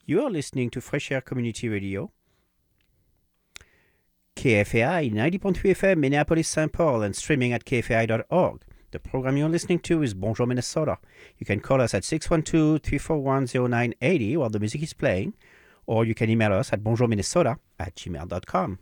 You are listening to Fresh Air Community Radio, KFAI 90.3 FM, Minneapolis, St. Paul, and streaming at kfai.org. The program you're listening to is Bonjour Minnesota. You can call us at 612-341-0980 while the music is playing, or you can email us at bonjourminnesota@gmail.com.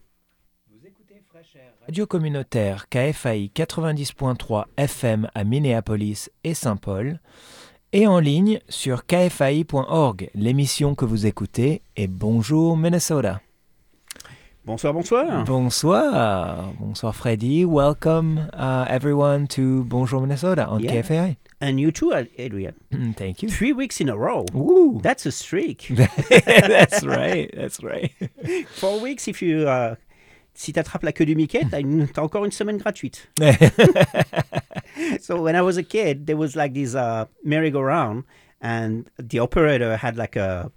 Radio communautaire KFAI 90.3 FM à Minneapolis et Saint-Paul, et en ligne sur kfai.org. L'émission que vous écoutez est Bonjour Minnesota. Bonsoir, bonsoir. Bonsoir. Bonsoir Freddy. Welcome everyone to Bonjour Minnesota on KFAI. And you too, Adrian. Thank you. 3 weeks in a row. Ooh. That's a streak. That's right. That's right. 4 weeks, if you... si tu attrapes la queue du Mickey, t'as encore une semaine gratuite. So when I was a kid, there was like this merry-go-round, and the operator had like a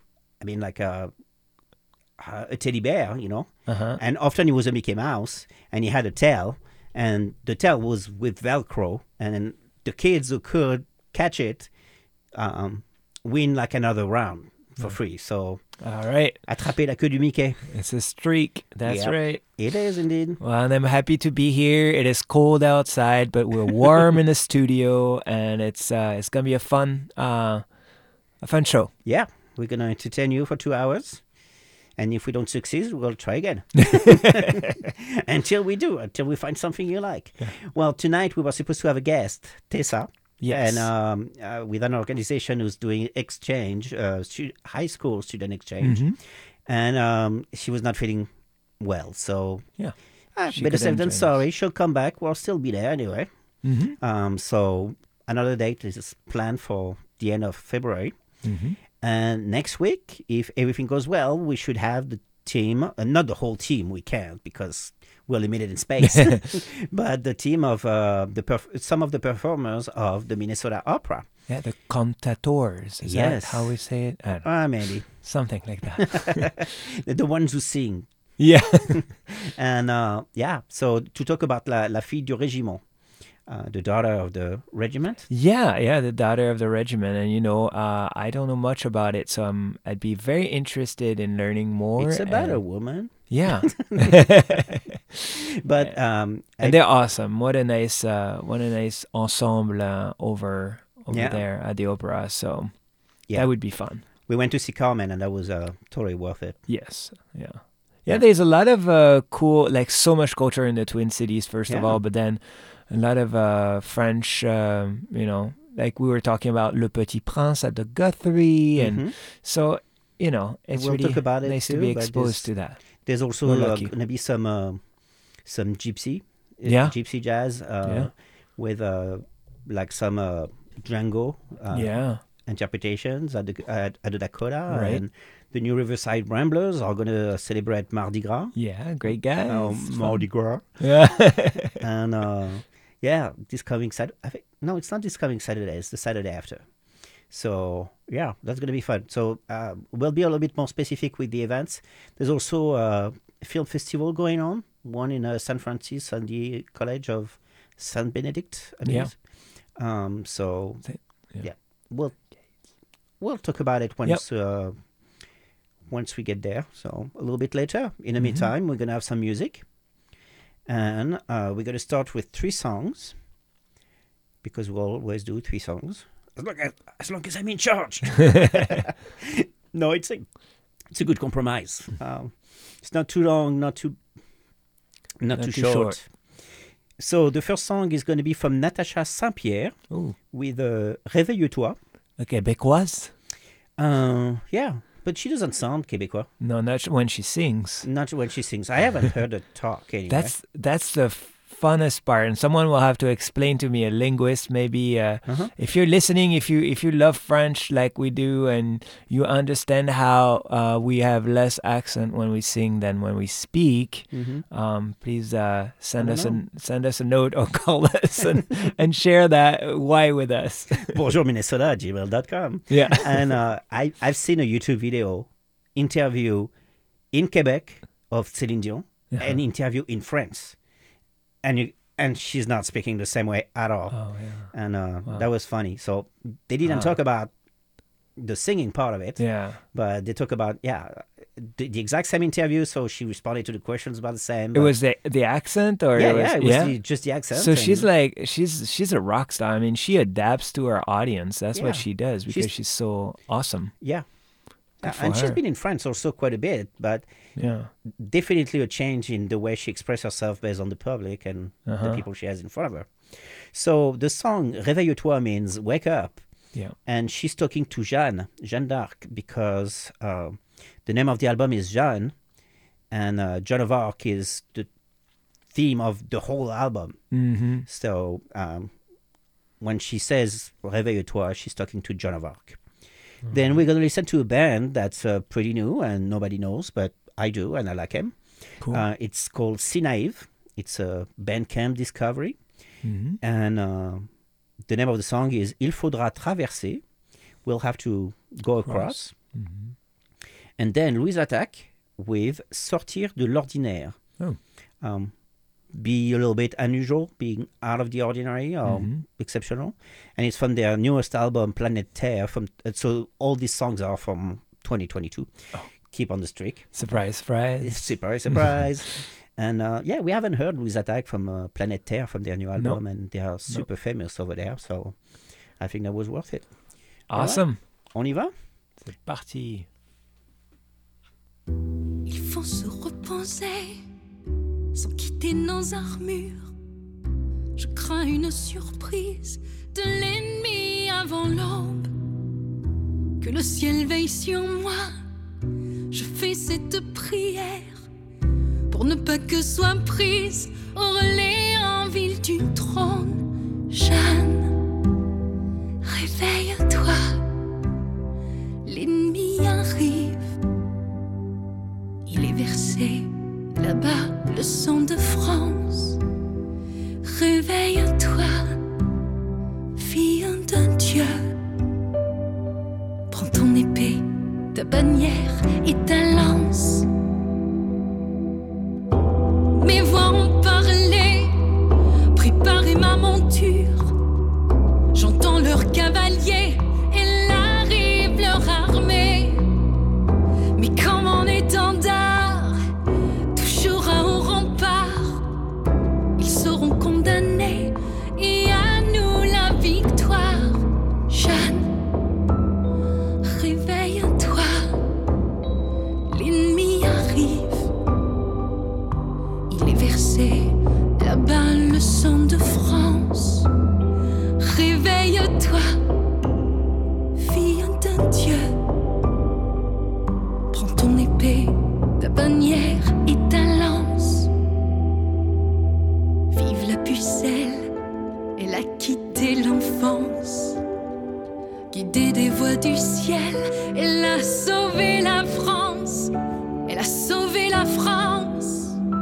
teddy bear, you know, and often it was a Mickey Mouse, and he had a tail, and the tail was with Velcro, and then the kids who could catch it win like another round for free. So, all right, attraper la queue du Mickey. It's a streak. That's right. It is indeed. Well, and I'm happy to be here. It is cold outside, but we're warm in the studio, and it's gonna be a fun show. Yeah, we're gonna entertain you for 2 hours. And if we don't succeed, we'll try again. Until we find something you like. Yeah. Well, tonight we were supposed to have a guest, Tessa. Yes. And with an organization who's doing exchange, high school student exchange. Mm-hmm. And she was not feeling well. So, better safe than sorry. She'll come back. We'll still be there anyway. Mm-hmm. So, another date is planned for the end of February. Mm-hmm. And next week, if everything goes well, we should have the team, not the whole team, we can't because we're limited in space, but the team of some of the performers of the Minnesota Opera. Yeah, the cantators. Is that how we say it? I don't know. Maybe. Something like that. The ones who sing. Yeah. And so to talk about La Fille du Régiment. The daughter of the regiment? Yeah, the daughter of the regiment. And, I don't know much about it, so I'd be very interested in learning more. It's about a woman. Yeah. But and they're awesome. What a nice ensemble over there at the opera. So that would be fun. We went to see Carmen, and that was totally worth it. Yes, yeah. There's a lot of cool, like so much culture in the Twin Cities, first of all, but then a lot of French, like we were talking about Le Petit Prince at the Guthrie. And so, it's we'll really talk about nice too, to be exposed to that. There's also going to be some gypsy jazz with like some Django interpretations at the Dakota. Right. And the New Riverside Ramblers are going to celebrate Mardi Gras. Yeah, great guys. Mardi Gras. Yeah. And this coming Saturday. No, it's not this coming Saturday. It's the Saturday after. So, that's going to be fun. So, we'll be a little bit more specific with the events. There's also a film festival going on, one in San Francisco and the College of Saint Benedict, I believe. We'll talk about it once we get there. So, a little bit later. In the meantime, we're going to have some music. And we're going to start with 3 songs, because we'll always do 3 songs. As long as I'm in charge. No, it's a good compromise. It's not too long, not too short. So the first song is going to be from Natacha Saint-Pierre with Réveille-toi. A Québécoise? But she doesn't sound Québécois. No, not when she sings. Not when she sings. I haven't heard her talk anyway. That's the funnest part, and someone will have to explain to me, a linguist maybe. If you're listening, if you love French like we do, and you understand how we have less accent when we sing than when we speak, please send us a note or call us and share that why with us. bonjourminnesota@gmail.com. Yeah. And I've seen a YouTube video interview in Quebec of Céline Dion, an interview in France. And she's not speaking the same way at all. Oh, yeah. And that was funny. So they didn't talk about the singing part of it. Yeah. But they talk about the exact same interview. So she responded to the questions about the same. It was the accent, or it was just the accent. So she's like she's a rock star. I mean, she adapts to her audience. That's what she does because she's so awesome. Yeah. And she's been in France also quite a bit, but definitely a change in the way she expresses herself based on the public and the people she has in front of her. So the song Réveille-toi means wake up. Yeah. And she's talking to Jeanne d'Arc, because the name of the album is Jeanne, and Joan of Arc is the theme of the whole album. Mm-hmm. So when she says Réveille-toi, she's talking to Joan of Arc. Mm-hmm. Then we're going to listen to a band that's pretty new and nobody knows, but I do, and I like him. Cool. It's called Si Naïve. It's a Bandcamp discovery. Mm-hmm. And the name of the song is Il faudra traverser. We'll have to go across. Mm-hmm. And then Louise Attaque with Sortir de l'ordinaire. Oh. Be a little bit unusual, being out of the ordinary or exceptional. And it's from their newest album, Planète Terre. So all these songs are from 2022. Oh. Keep on the streak. Surprise, surprise. Surprise, surprise. And we haven't heard Louise Attaque from Planète Terre, from their new album, and they are super famous over there. So I think that was worth it. Awesome. Right. On y va? C'est parti. Il faut se repenser sans quitter nos armures. Je crains une surprise de l'ennemi avant l'aube. Que le ciel veille sur moi. Je fais cette prière pour ne pas que soit prise au relais en ville du trône. Jeanne, réveille-toi, l'ennemi arrive. Il est versé là-bas le sang de France. Réveille-toi, fille d'un Dieu. Prends ton épée, ta bannière et ta lance. Mes voix ont parlé, préparez ma monture. J'entends leurs cavaliers, et là arrive leur armée. Mais comme en étendard, toujours à haut rempart, ils seront condamnés, et à nous la victoire. Jeanne, réveille-toi, l'ennemi arrive. Il est versé là-bas le sang de France. Réveille-toi, fille d'un Dieu. Prends ton épée, ta bannière et ta lance. Vive la pucelle, elle a quitté l'enfance. Guidée des voies du ciel, elle a sauvé la France. Elle a sauvé la France.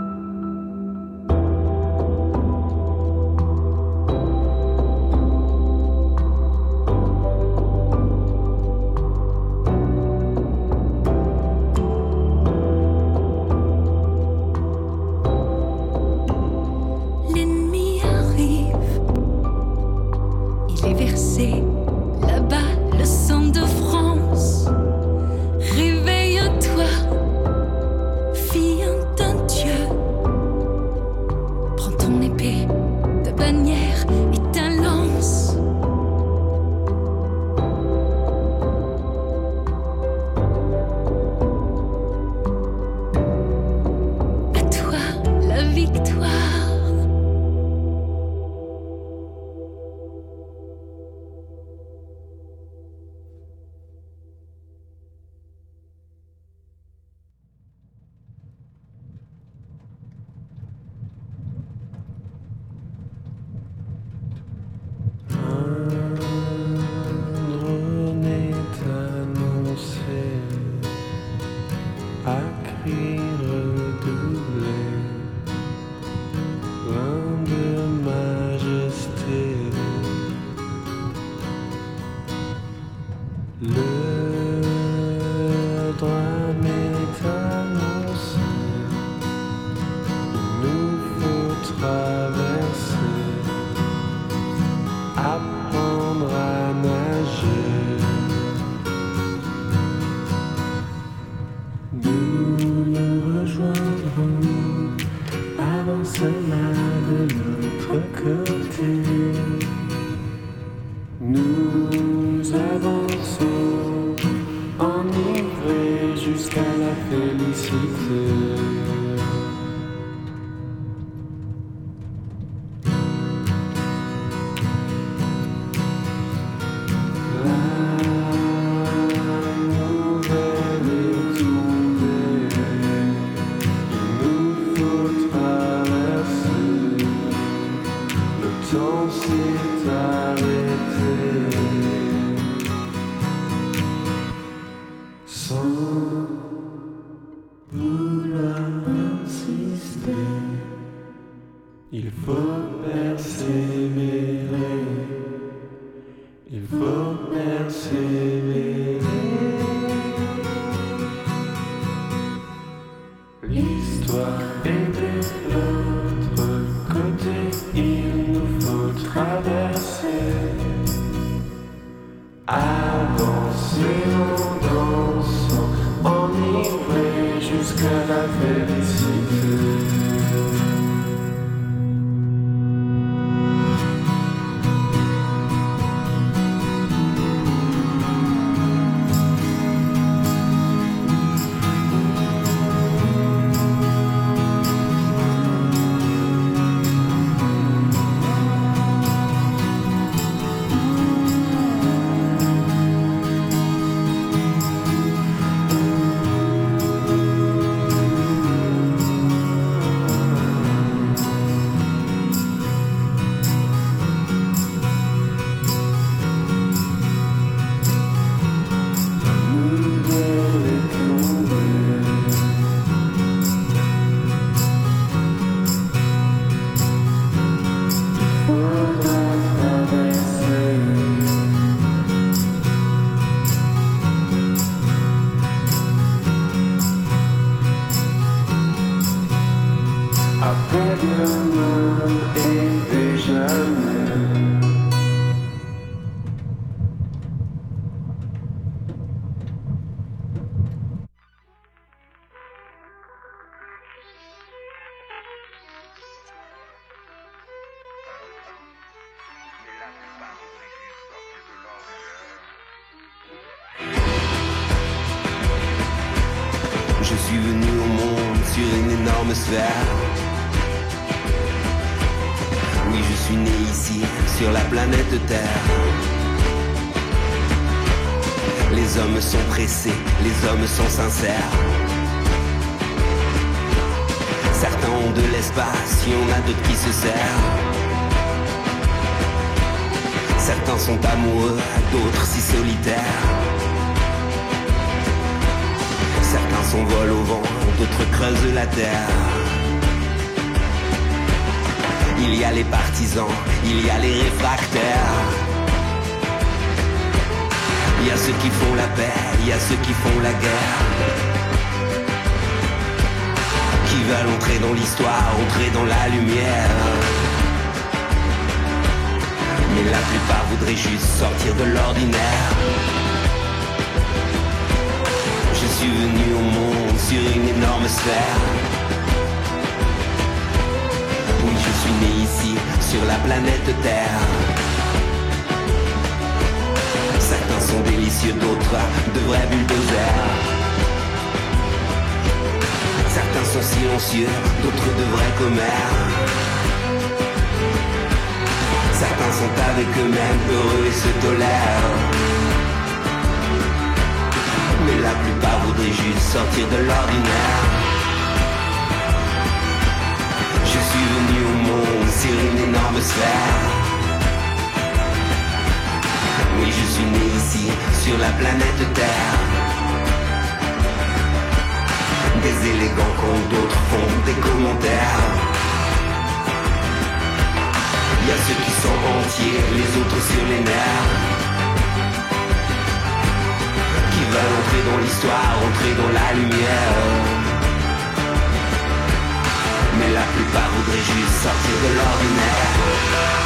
L'ennemi arrive. Il est versé là-bas le sang de France. Réveille-toi, fille d'un Dieu. Prends ton épée, ta bannière et ta lance. À toi la victoire. On est annoncé à cri redoublé s'est arrêté sans vouloir insister. Il faut persévérer, il faut persévérer. L'histoire est de l'autre côté, il nous faut traverser. Avancer en dansant, enivré jusqu'à la félicité. Je suis venu au monde sur une énorme sphère. Oui, je suis né ici, sur la planète Terre. Les hommes sont pressés, les hommes sont sincères. Certains ont de l'espace, il y en a d'autres qui se serrent. Certains sont amoureux, d'autres si solitaires. Certains s'envolent au vent, d'autres creusent la terre. Il y a les partisans, il y a les réfractaires. Il y a ceux qui font la paix, il y a ceux qui font la guerre. Qui veulent entrer dans l'histoire, entrer dans la lumière. Mais la plupart voudraient juste sortir de l'ordinaire. Je suis venu au monde sur une énorme sphère. Oui, je suis né ici, sur la planète Terre. Certains sont délicieux, d'autres de vrais bulldozers. Certains sont silencieux, d'autres de vrais commères. Certains sont avec eux-mêmes, heureux et se tolèrent. Mais la plupart voudraient juste sortir de l'ordinaire. Je suis venu au monde sur une énorme sphère. Oui, je suis né ici, sur la planète Terre. Des élégants quand d'autres font des commentaires. Il y a ceux qui sont entiers, les autres sur les nerfs. Qui veulent entrer dans l'histoire, entrer dans la lumière. Mais la plupart voudraient juste sortir de l'ordinaire.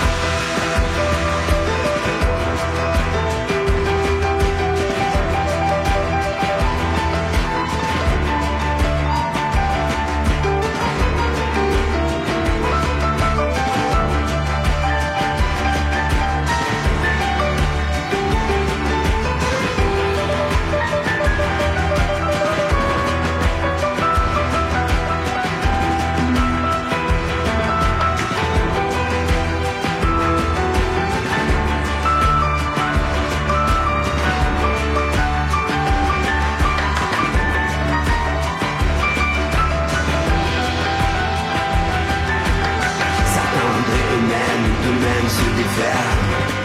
chaînes se défaire.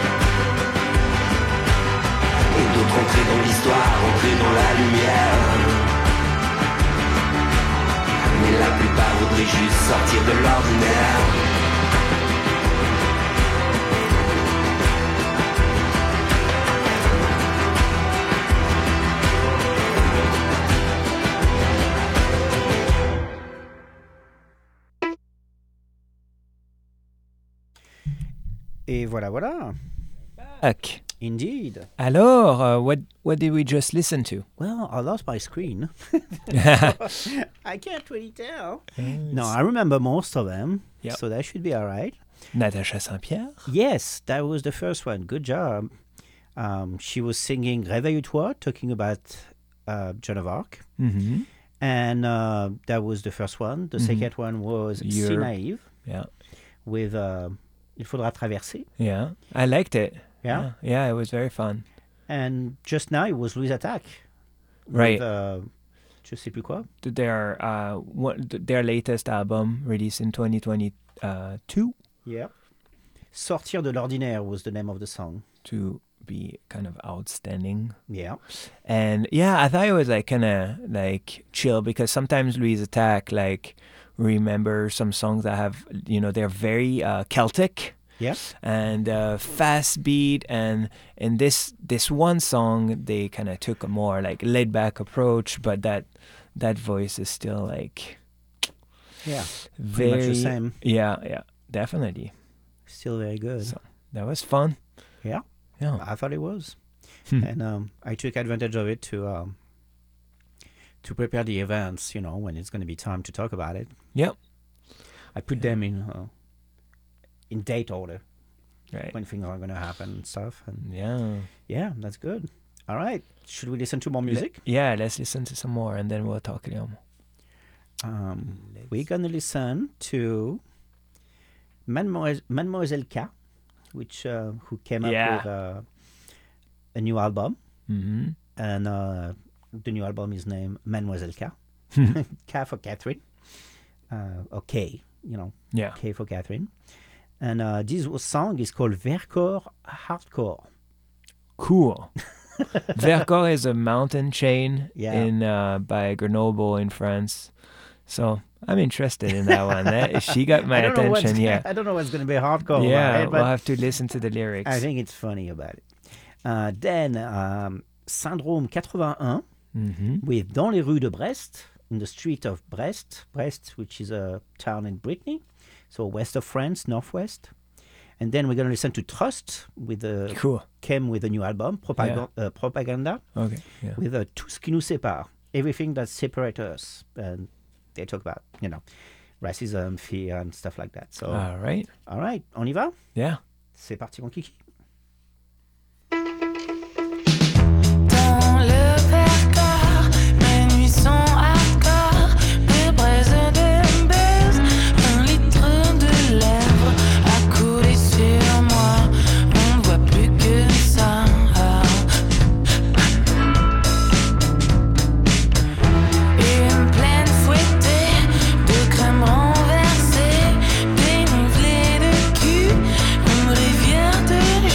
Et d'autres entrer dans l'histoire, entrer dans la lumière. Mais la plupart voudraient juste sortir de l'ordinaire. Et voilà, voilà. Back. Indeed. Alors, what did we just listen to? Well, I lost my screen. I can't really tell. No, I remember most of them. Yep. So that should be all right. Natacha Saint-Pierre. Yes, that was the first one. Good job. She was singing Réveille-toi, talking about Joan of Arc. Mm-hmm. And that was the first one. The second one was Si Naïve. Yeah. With Il faudra traverser. Yeah. I liked it. Yeah? Yeah, it was very fun. And just now it was Louise Attaque. Right. With, je sais plus quoi. Their latest album released in 2022. Yeah. Sortir de l'ordinaire was the name of the song. To be kind of outstanding. Yeah. And yeah, I thought it was like kind of like chill because sometimes Louise Attaque like remember some songs that have, they're very Celtic. Yeah. And fast beat, and in this one song they kind of took a more like laid back approach, but that voice is still like very much the same. Yeah, definitely. Still very good. So that was fun. Yeah. I thought it was. And I took advantage of it to prepare the events, when it's going to be time to talk about it. Yep. I put them in date order. Right. When things are going to happen and stuff. And yeah, that's good. All right. Should we listen to more music? Let's listen to some more and then we'll talk. We're going to listen to Mademoiselle K, which who came up with a new album. Mm-hmm. And the new album is named Mademoiselle K. K for Catherine. Or K, K for Catherine. And this song is called Vercors Hardcore. Cool. Vercors is a mountain chain in by Grenoble in France. So I'm interested in that one. She got my attention. I don't know what's going to be hardcore. Yeah, right? We'll have to listen to the lyrics. I think it's funny about it. Then Syndrome 81 with Dans les rues de Brest, in the street of Brest, which is a town in Brittany, so west of France, northwest. And then we're going to listen to Trust with came with a new album, Propaganda, with Tout ce qui nous sépare, everything that separates us. And they talk about, racism, fear, and stuff like that. So, all right, on y va? Yeah. C'est parti, mon kiki. Renversée, dénivelée de cul, une rivière de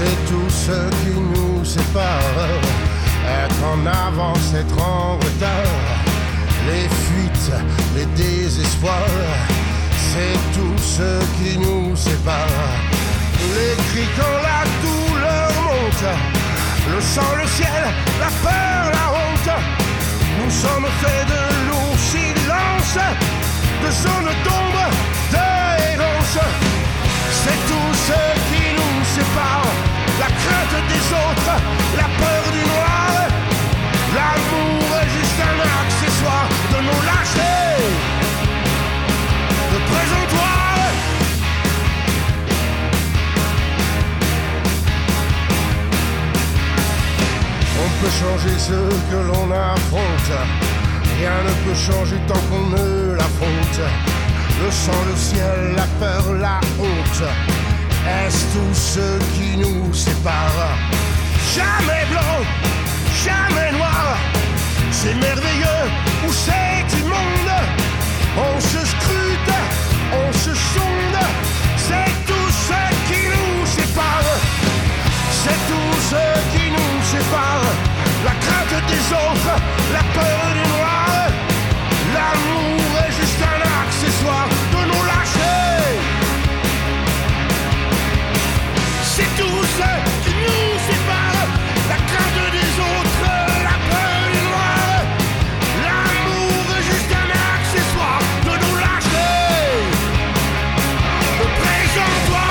C'est tout ce qui nous sépare. Être en avance, être en retard. Les fuites, les désespoirs. C'est tout ce qui nous sépare. Les cris quand la douleur monte. Le sang, le ciel, la peur, la honte. Nous sommes faits de lourds silences, de zones d'ombre, d'errance. C'est tout ce qui nous sépare. La crainte des autres, la peur du noir. L'amour est juste un accessoire de nos lâchetés, de présentoir. On peut changer ce que l'on affronte. Rien ne peut changer tant qu'on ne l'affronte. Le sang, le ciel, la peur, la honte. Est-ce tout ce qui nous sépare? Jamais blanc, jamais noir. C'est merveilleux ou c'est immonde. On se scrute, on se sonde. C'est tout ce qui nous sépare. C'est tout ce qui nous sépare. La crainte des autres, la peur du noir. L'amour est juste un accessoire de nos lâchetés. C'est tout ce qui nous sépare. La crainte des autres, la peur du noir. L'amour est juste un accessoire de nos lâchetés. Le présentoir.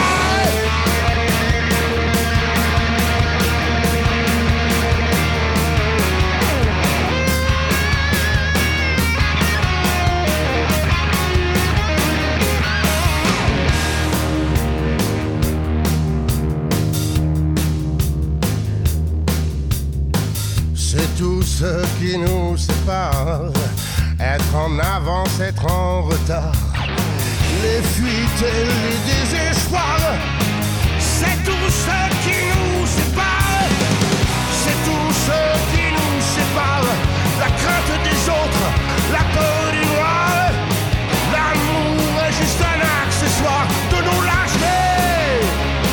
C'est tout ce qui nous sépare. Être en avance, être en retard. Les fuites et les désespoirs. C'est tout ce qui nous sépare. C'est tout ce qui nous sépare. La crainte des autres, la peur du noir. L'amour est juste un accessoire de nos lâchetés.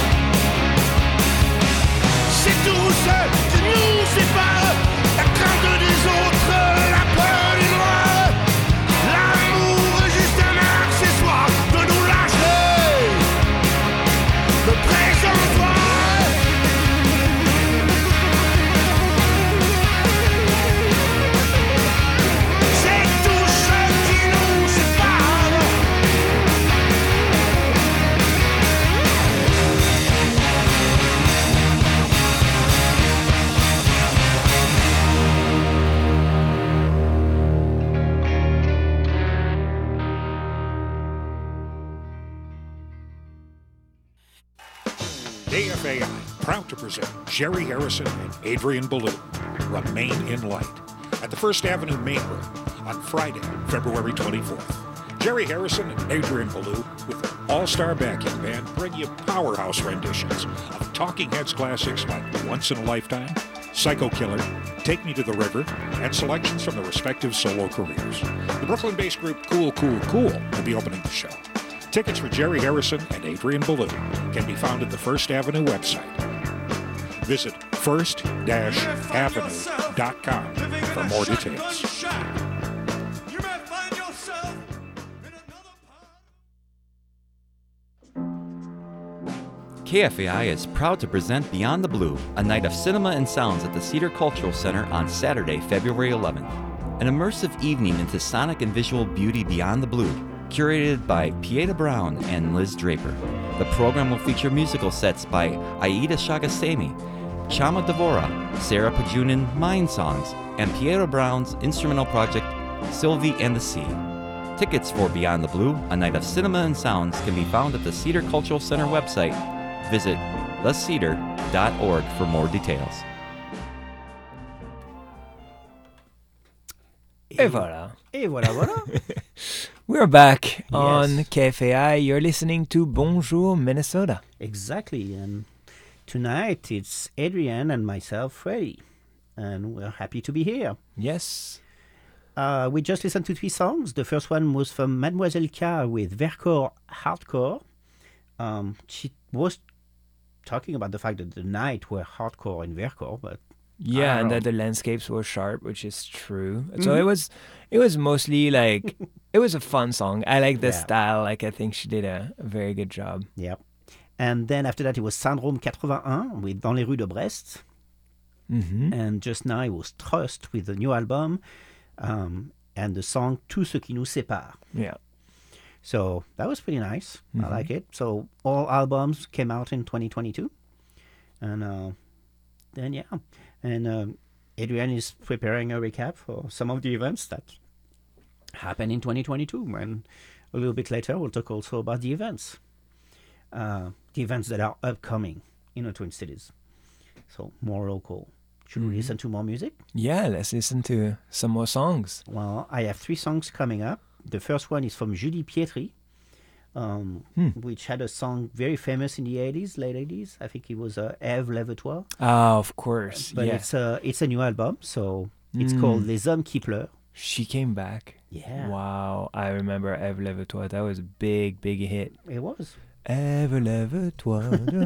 C'est tout ce qui nous sépare. La crainte des autres, la peur du noir. L'amour est juste un accessoire de nos lâchetés. Le présentoir. C'est tout ce qui nous sépare. KFAI, proud to present Jerry Harrison and Adrian Ballou, Remain in Light, at the First Avenue Main Room on Friday, February 24th. Jerry Harrison and Adrian Ballou, with their all-star backing band, bring you powerhouse renditions of Talking Heads classics like Once in a Lifetime, Psycho Killer, Take Me to the River, and selections from their respective solo careers. The Brooklyn-based group Cool Cool Cool will be opening the show. Tickets for Jerry Harrison and Adrian Ballou can be found at the First Avenue website. Visit first-avenue.com for more details. KFAI is proud to present Beyond the Blue, a night of cinema and sounds at the Cedar Cultural Center on Saturday, February 11th. An immersive evening into sonic and visual beauty beyond the blue, curated by Pieta Brown and Liz Draper. The program will feature musical sets by Aida Shagasamy, Chama Devora, Sarah Pajunin Mind Songs, and Pieta Brown's instrumental project Sylvie and the Sea. Tickets for Beyond the Blue, a night of cinema and sounds, can be found at the Cedar Cultural Center website. Visit thecedar.org for more details. Et voilà. Et voilà, voilà. We're back on KFAI. You're listening to Bonjour Minnesota. Exactly. And tonight it's Adrian and myself, Freddie. And we're happy to be here. Yes. We just listened to 3 songs. The first one was from Mademoiselle K with Verkor Hardcore. She was talking about the fact that the night were hardcore in Vercors, but yeah, and that the landscapes were sharp, which is true. So it was mostly like it was a fun song. I like the style. Like I think she did a very good job. Yep. And then after that, it was Syndrome 81 with Dans les rues de Brest. And just now it was Trust with the new album and the song Tout ce qui nous sépare. Yeah. So that was pretty nice. I like it. So all albums came out in 2022. And then, yeah. And Adrian is preparing a recap for some of the events that happened in 2022. And a little bit later, we'll talk also about the events. The events that are upcoming in the Twin Cities. So more local. Should we listen to more music? Yeah, let's listen to some more songs. Well, I have 3 songs coming up. The first one is from Julie Pietri, which had a song very famous in the 80s, late 80s. I think it was Ève, lève-toi. Oh, of course. But it's a new album, so it's called Les Hommes qui pleurent. She came back. Yeah. Wow, I remember Ève, lève-toi. That was a big, big hit. It was. Ève, lève-toi.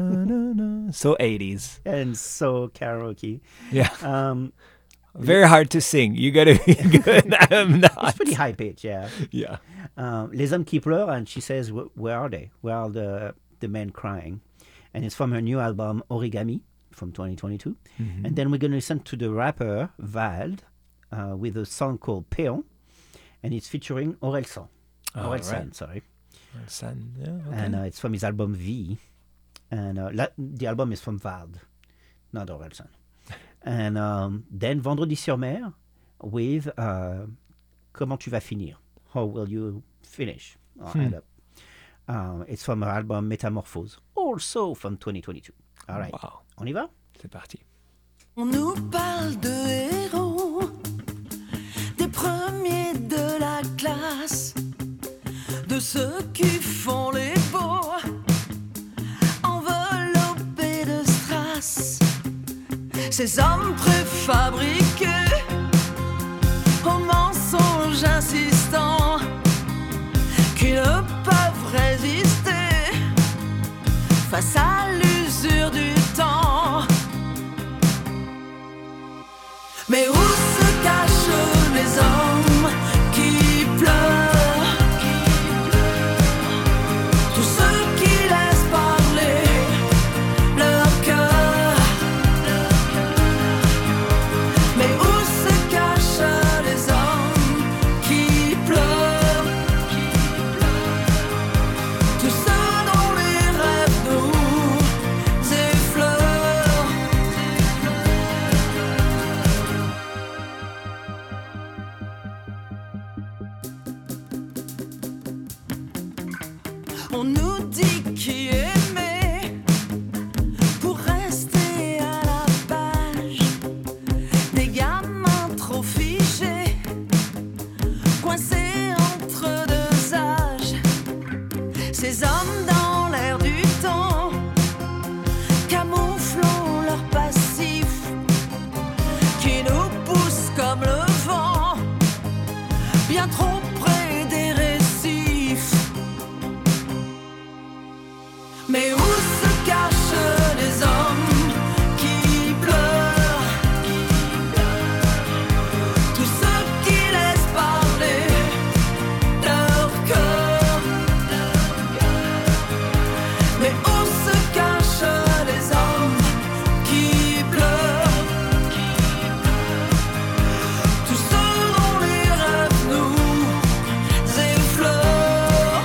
So 80s. And so karaoke. Yeah. Very hard to sing. You gotta be good. I'm not. It's pretty high pitch, yeah. Yeah. Les Hommes qui pleurent, and she says, where are they? Where are the men crying? And it's from her new album, Origami, from 2022. And then we're going to listen to the rapper, Vald, with a song called Péon, and it's featuring Orelsan. Orelsan, sorry. Orelsan, yeah, okay. And it's from his album V. And the album is from Vald, not Orelsan. And then Vendredi sur Mer with Comment tu vas finir? How will you finish? End up. It's from her album Métamorphose, also from 2022. All right. Wow. On y va? C'est parti. On nous parle de héros, des premiers de la classe, de ceux qui font les beaux, enveloppés de strass. Ces hommes préfabriqués, aux mensonges insistants, qui ne peuvent résister face à l'usure du temps. Mais où se cachent les hommes qui pleurent, tous ceux qui laissent parler leur cœur? Mais où se cachent les hommes qui pleurent, tous ceux dont les rêves nous effleurent? On nous dit qui aimer pour rester à la page, des gamins trop figés, coincés entre deux âges. Ces hommes dans l'air du temps camouflons leur passif, qui nous pousse comme le vent, bien trop près des récifs. Mais où se cachent les hommes qui pleurent, tous ceux qui laissent parler leur cœur? Mais où se cachent les hommes qui pleurent, tous ceux dont les rêves nous effleurent?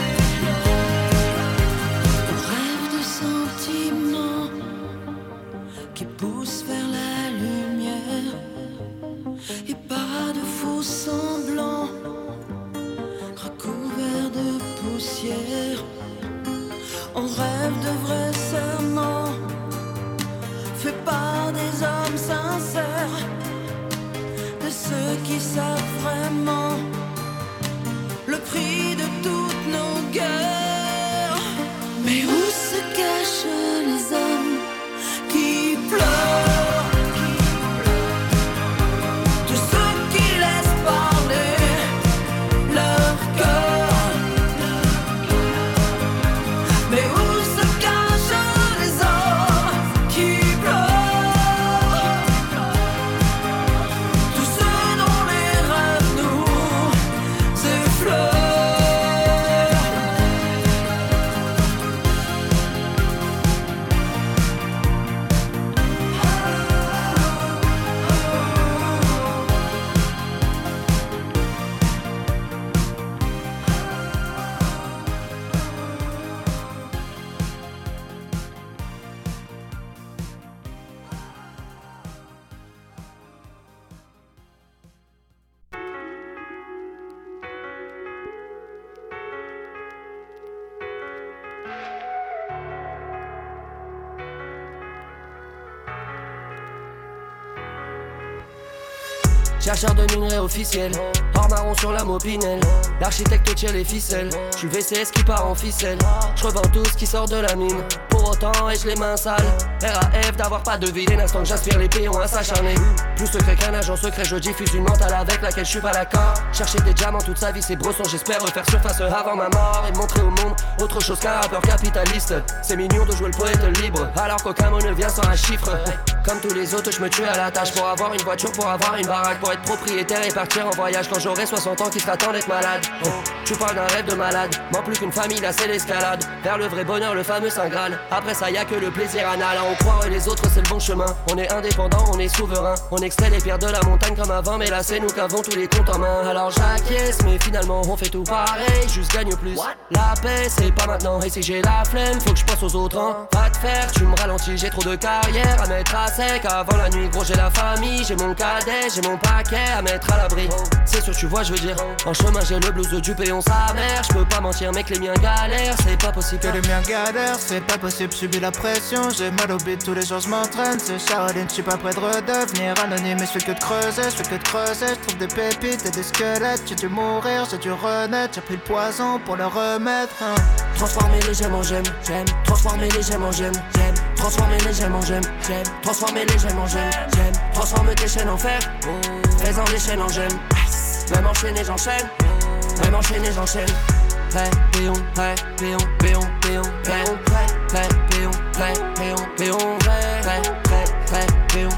On rêve de sentiments qui poussent vers la lumière, et pas de faux semblants recouverts de poussière. On rêve de vrais serments faits par des hommes sincères, de ceux qui savent vraiment le prix de toutes nos guerres. Mais où se cachent les hommes qui pleurent, tous ceux qui laissent parler leur cœur? Mais où se cachent les hommes chercheur de minerais officiel, hors marron sur la Mopinel. L'architecte tire les ficelles, j'suis VCS qui part en ficelle. J'revends tout ce qui sort de la mine, pour autant ai-je les mains sales. RAF d'avoir pas de vie, dès l'instant que j'aspire les pions à s'acharner. Plus secret qu'un agent secret, je diffuse une mentale avec laquelle je suis pas d'accord. Chercher des diamants toute sa vie c'est bresson, j'espère refaire surface avant ma mort. Et montrer au monde autre chose qu'un rappeur capitaliste. C'est mignon de jouer le poète libre, alors qu'aucun mot ne vient sans un chiffre. Comme tous les autres, je me tue à la tâche pour avoir une voiture, pour avoir une baraque, pour être propriétaire et partir en voyage quand j'aurai 60 ans qui sera temps d'être malade. Tu parles d'un rêve de malade, moins plus qu'une famille, là c'est l'escalade. Vers le vrai bonheur, le fameux Saint Graal. Après ça, y a que le plaisir anal. On croit et les autres, c'est le bon chemin. On est indépendant, on est souverain. On extrait les pierres de la montagne comme avant, mais là c'est nous qui avons tous les comptes en main. Alors j'acquiesce, mais finalement on fait tout pareil, juste gagne plus. La paix, c'est pas maintenant. Et si j'ai la flemme, faut que je passe aux autres. Hein. Pas de faire, tu me ralentis, j'ai trop de carrière à mettre à sec. Avant la nuit, gros, j'ai la famille, j'ai mon cadet, j'ai mon paquet à mettre à l'abri. C'est sûr, tu vois, je veux dire. En chemin, j'ai le blues de Dupéon, sa mère. Je peux pas mentir, mec, les miens galèrent, c'est pas possible. Que les miens galèrent, c'est pas possible, subis la pression. J'ai mal au bide, tous les jours je m'entraîne. C'est Charline, je suis pas prêt de redevenir anonyme. Mais je fais que de creuser, je trouve des pépites et des squelettes. J'ai dû mourir, j'ai dû renaître. J'ai pris le poison pour le remettre. Transformer les gemmes en gemmes, j'aime. Transformer les gemmes en gemmes, j'aime. Transformer les gemmes en gemmes, j'aime. Transformer les gemmes en gemmes, j'aime. Transforme tes chaînes en fer, fais-en des chaînes en gemmes. Même enchaîner j'enchaîne, même enchaîner j'enchaîne. Péon, péon, péon, péon, péon, péon, péon, péon, péon,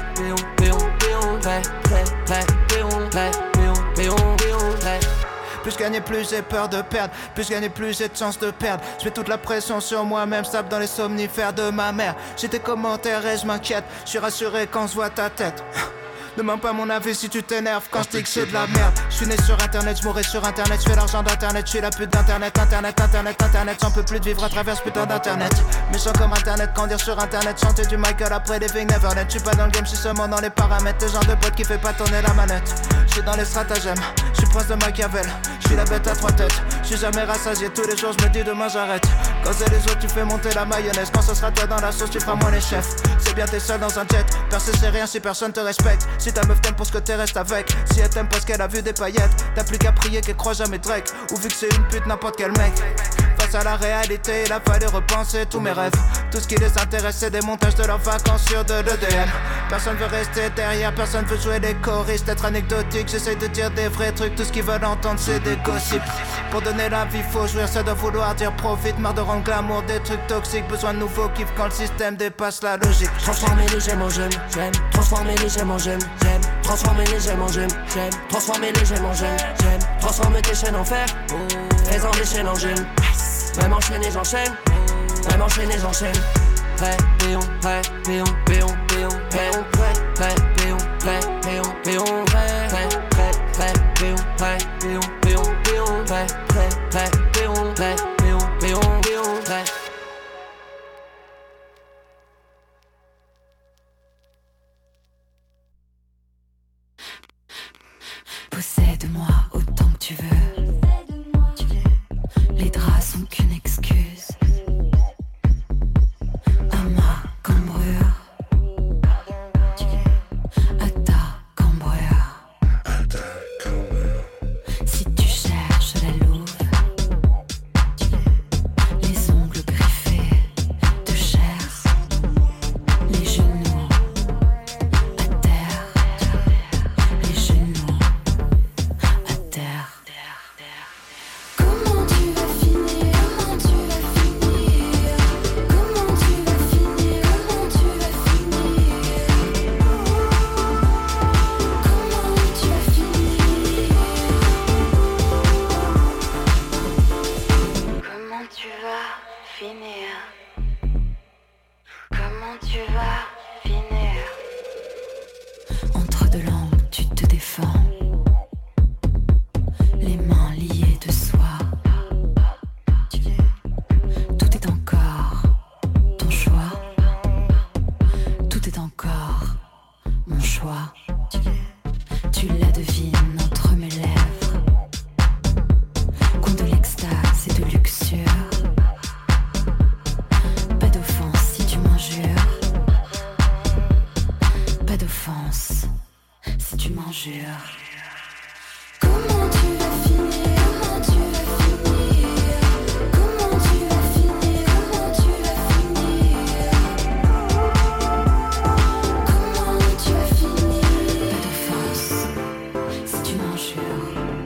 Plus gagner, plus j'ai peur de perdre. Plus gagner, plus j'ai de chance de perdre. Je mets toute la pression sur moi-même, stable dans les somnifères de ma mère. J'ai tes commentaires et je m'inquiète. Je suis rassuré quand je vois ta tête. Demande pas mon avis si tu t'énerves quand je dis que c'est de la merde. Je suis né sur internet, je mourrai sur internet. Je fais l'argent d'internet, je suis la pute d'internet. Internet, j'en peux plus de vivre à travers ce putain d'internet. Méchant comme internet, grandir sur internet. Chanter du Michael après Living Neverland. Je suis pas dans le game, je suis seulement dans les paramètres. Le genre de pote qui fait pas tourner la manette. Je suis dans les stratagèmes, je suis prince de Machiavel. Je suis la bête à trois têtes, je suis jamais rassasié. Tous les jours je me dis demain j'arrête. Quand c'est les autres tu fais monter la mayonnaise. Quand ce sera toi dans la sauce tu feras moins les chefs. C'est bien t'es seul dans un jet, percer c'est rien si personne te respecte. Si ta meuf t'aime pour ce que t'es reste avec. Si elle t'aime parce qu'elle a vu des paillettes, t'as plus qu'à prier qu'elle croit jamais Drake. Ou vu que c'est une pute n'importe quel mec. Face à la réalité il a fallu repenser tous mes rêves. Tout ce qui les intéresse c'est des montages de leurs vacances sur de l'EDM. Personne veut rester derrière, personne veut jouer les choristes. Être anecdotique, j'essaye de dire des vrais trucs. Tout ce qu'ils veulent entendre c'est des gossips. Pour donner la vie faut jouir, ça doit vouloir dire profite. Marre de rendre glamour des trucs toxiques. Besoin de nouveaux kiffs quand le système dépasse la logique. Transformer les gemmes en gemmes, j'aime. Transformer les gemmes en gemmes, j'aime. Transformer les gemmes en gemmes, j'aime. Transformer les gemmes en gemmes, j'aime. Transformer tes chaînes en fer, fais-en des chaînes en gemmes. Même enchaîner j'enchaîne, même enchaîner j'enchaîne. Péon, péon, péon, péon, péon, péon, péon, péon, péon, Possède-moi autant que tu veux. Les draps sont qu'une excuse. À ma cambrure, à ta cambrure. Si tu cherches la louve, les ongles griffés de chair, les genoux à terre, les genoux à terre. Comment tu vas finir? Comment tu vas finir? Comment tu vas finir? Comment tu vas finir? Comment tu vas finir? Comment tu vas finir? Comment tu vas finir? Entre deux langues, tu te défends. Les mains liées de soie. Tout est encore ton choix. Tout est encore mon choix. Tu la devines entre mes lèvres. Coin de l'extase et de luxure. Pas d'offense si tu m'injures. Pas d'offense si tu m'injures. m'en jures. Comment tu vas finir? Comment tu vas finir? Comment tu vas finir? Comment tu vas finir? Comment tu vas finir? Pas d'offense, si tu m'en jures.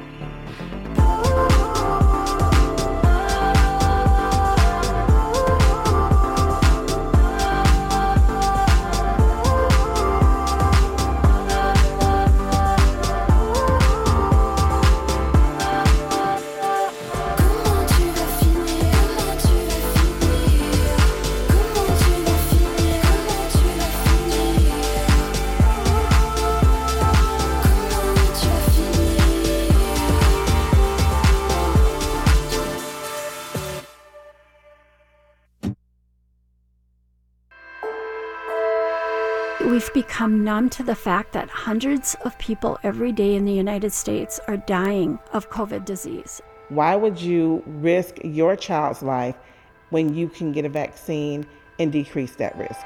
We've become numb to the fact that hundreds of people every day in the United States are dying of COVID disease. Why would you risk your child's life when you can get a vaccine and decrease that risk?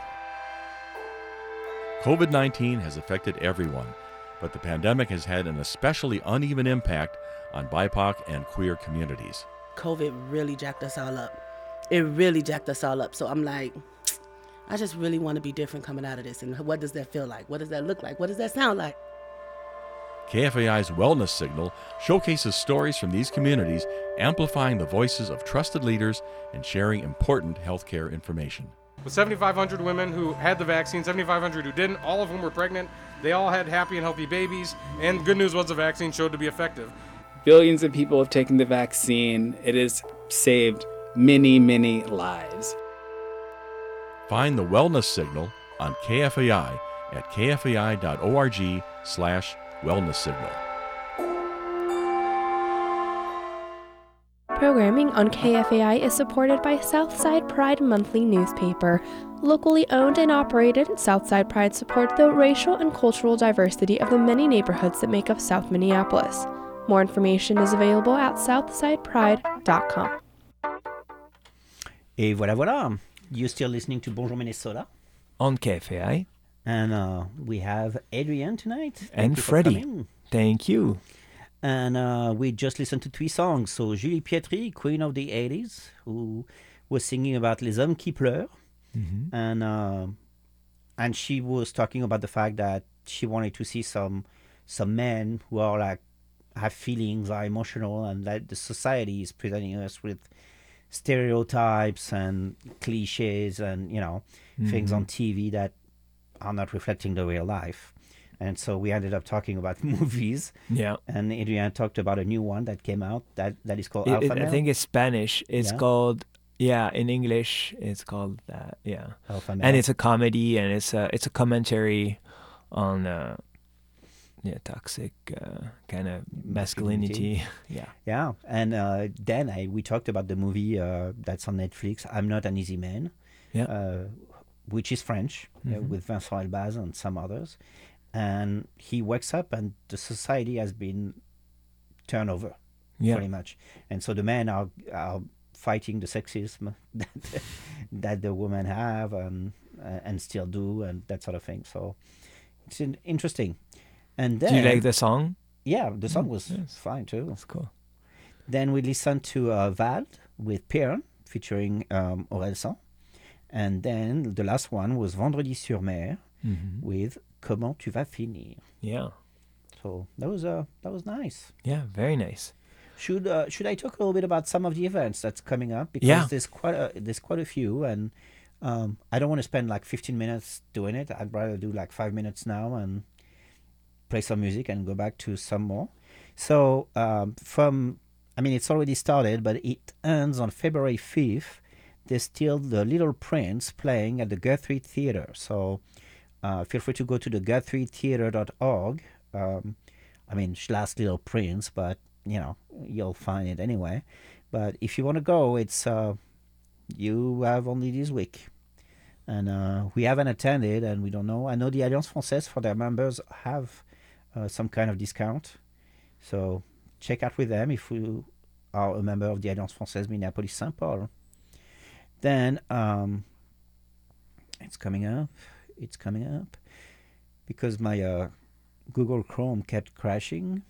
COVID-19 has affected everyone, but the pandemic has had an especially uneven impact on BIPOC and queer communities. COVID really jacked us all up. It really jacked us all up. So I'm like, I just really want to be different coming out of this. And what does that feel like? What does that look like? What does that sound like? KFAI's Wellness Signal showcases stories from these communities, amplifying the voices of trusted leaders and sharing important healthcare information. With 7,500 women who had the vaccine, 7,500 who didn't, all of whom were pregnant, they all had happy and healthy babies, and the good news was the vaccine showed to be effective. Billions of people have taken the vaccine. It has saved many, many lives. Find the Wellness Signal on KFAI at kfai.org/wellness signal. Programming on KFAI is supported by Southside Pride Monthly newspaper. Locally owned and operated, Southside Pride supports the racial and cultural diversity of the many neighborhoods that make up South Minneapolis. More information is available at southsidepride.com. Et voilà, voilà. You're still listening to Bonjour Minnesota on KFAI. And we have Adrienne tonight. And Freddie. Thank you. And we just listened to 3 songs. So Julie Pietri, Queen of the 80s, who was singing about Les Hommes qui pleurent. Mm-hmm. And she was talking about the fact that she wanted to see some men who are like, have feelings, are emotional, and that the society is presenting us with stereotypes and cliches and, you know, things on TV that are not reflecting the real life. And so we ended up talking about movies. Yeah. And Adrienne talked about a new one that came out that is called Alpha Male. I think it's Spanish. It's called, in English, it's called that, Alpha Male. And it's a comedy, and it's a commentary on toxic kind of masculinity. Yeah. And then we talked about the movie that's on Netflix, I'm Not an Easy Man, which is French, with Vincent Elbaz and some others. And he wakes up and the society has been turned over, pretty much. And so the men are fighting the sexism that the women have and still do, and that sort of thing. So it's interesting. And then, do you like the song? Yeah, the song was fine too. That's cool. Then we listened to Vald with Pierre featuring Orelsan. And then the last one was Vendredi sur Mer with Comment tu vas finir. Yeah. So that was nice. Yeah, very nice. Should I talk a little bit about some of the events that's coming up? Because there's quite a few, and I don't want to spend like 15 minutes doing it. I'd rather do like 5 minutes now and play some music and go back to some more. So it's already started, but it ends on February 5th. There's still the Little Prince playing at the Guthrie Theater. So feel free to go to the GuthrieTheater.org. Last Little Prince, but you'll find it anyway. But if you want to go, it's you have only this week. And we haven't attended, and we don't know. I know the Alliance Française, for their members, have some kind of discount. So check out with them if you are a member of the Alliance Française Minneapolis-Saint Paul. Then it's coming up because my Google Chrome kept crashing.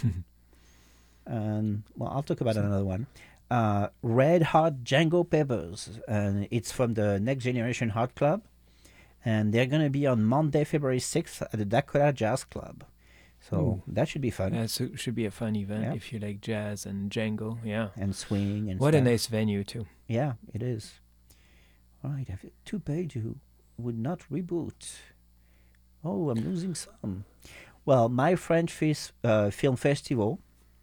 And well, I'll talk about another one. Red Hot Django Peppers, and it's from the Next Generation Hot Club, and they're going to be on Monday, February 6th at the Dakota Jazz Club. So that should be fun. Yeah, so it should be a fun event if you like jazz and Django. Yeah, and swing and what stuff. A nice venue too. Yeah, it is. All right, I have 2 pages who would not reboot. Oh, I'm losing some. Well, my French Film Festival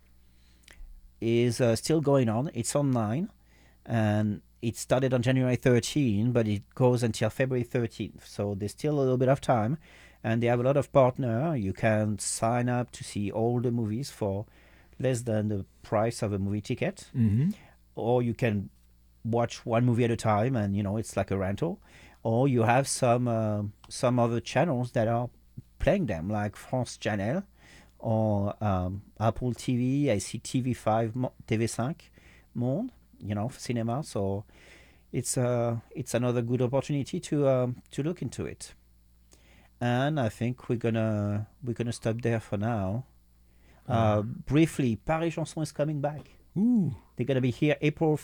is still going on. It's online, and it started on January 13, but it goes until February 13th. So there's still a little bit of time, and they have a lot of partners. You can sign up to see all the movies for less than the price of a movie ticket, or you can watch one movie at a time, and it's like a rental. Or you have some other channels that are playing them, like France Channel or Apple TV. I see TV5, TV5 Monde, cinema. So it's another good opportunity to look into it. And I think we're gonna stop there for now. Briefly, Paris Chanson is coming back. Ooh. They're gonna be here April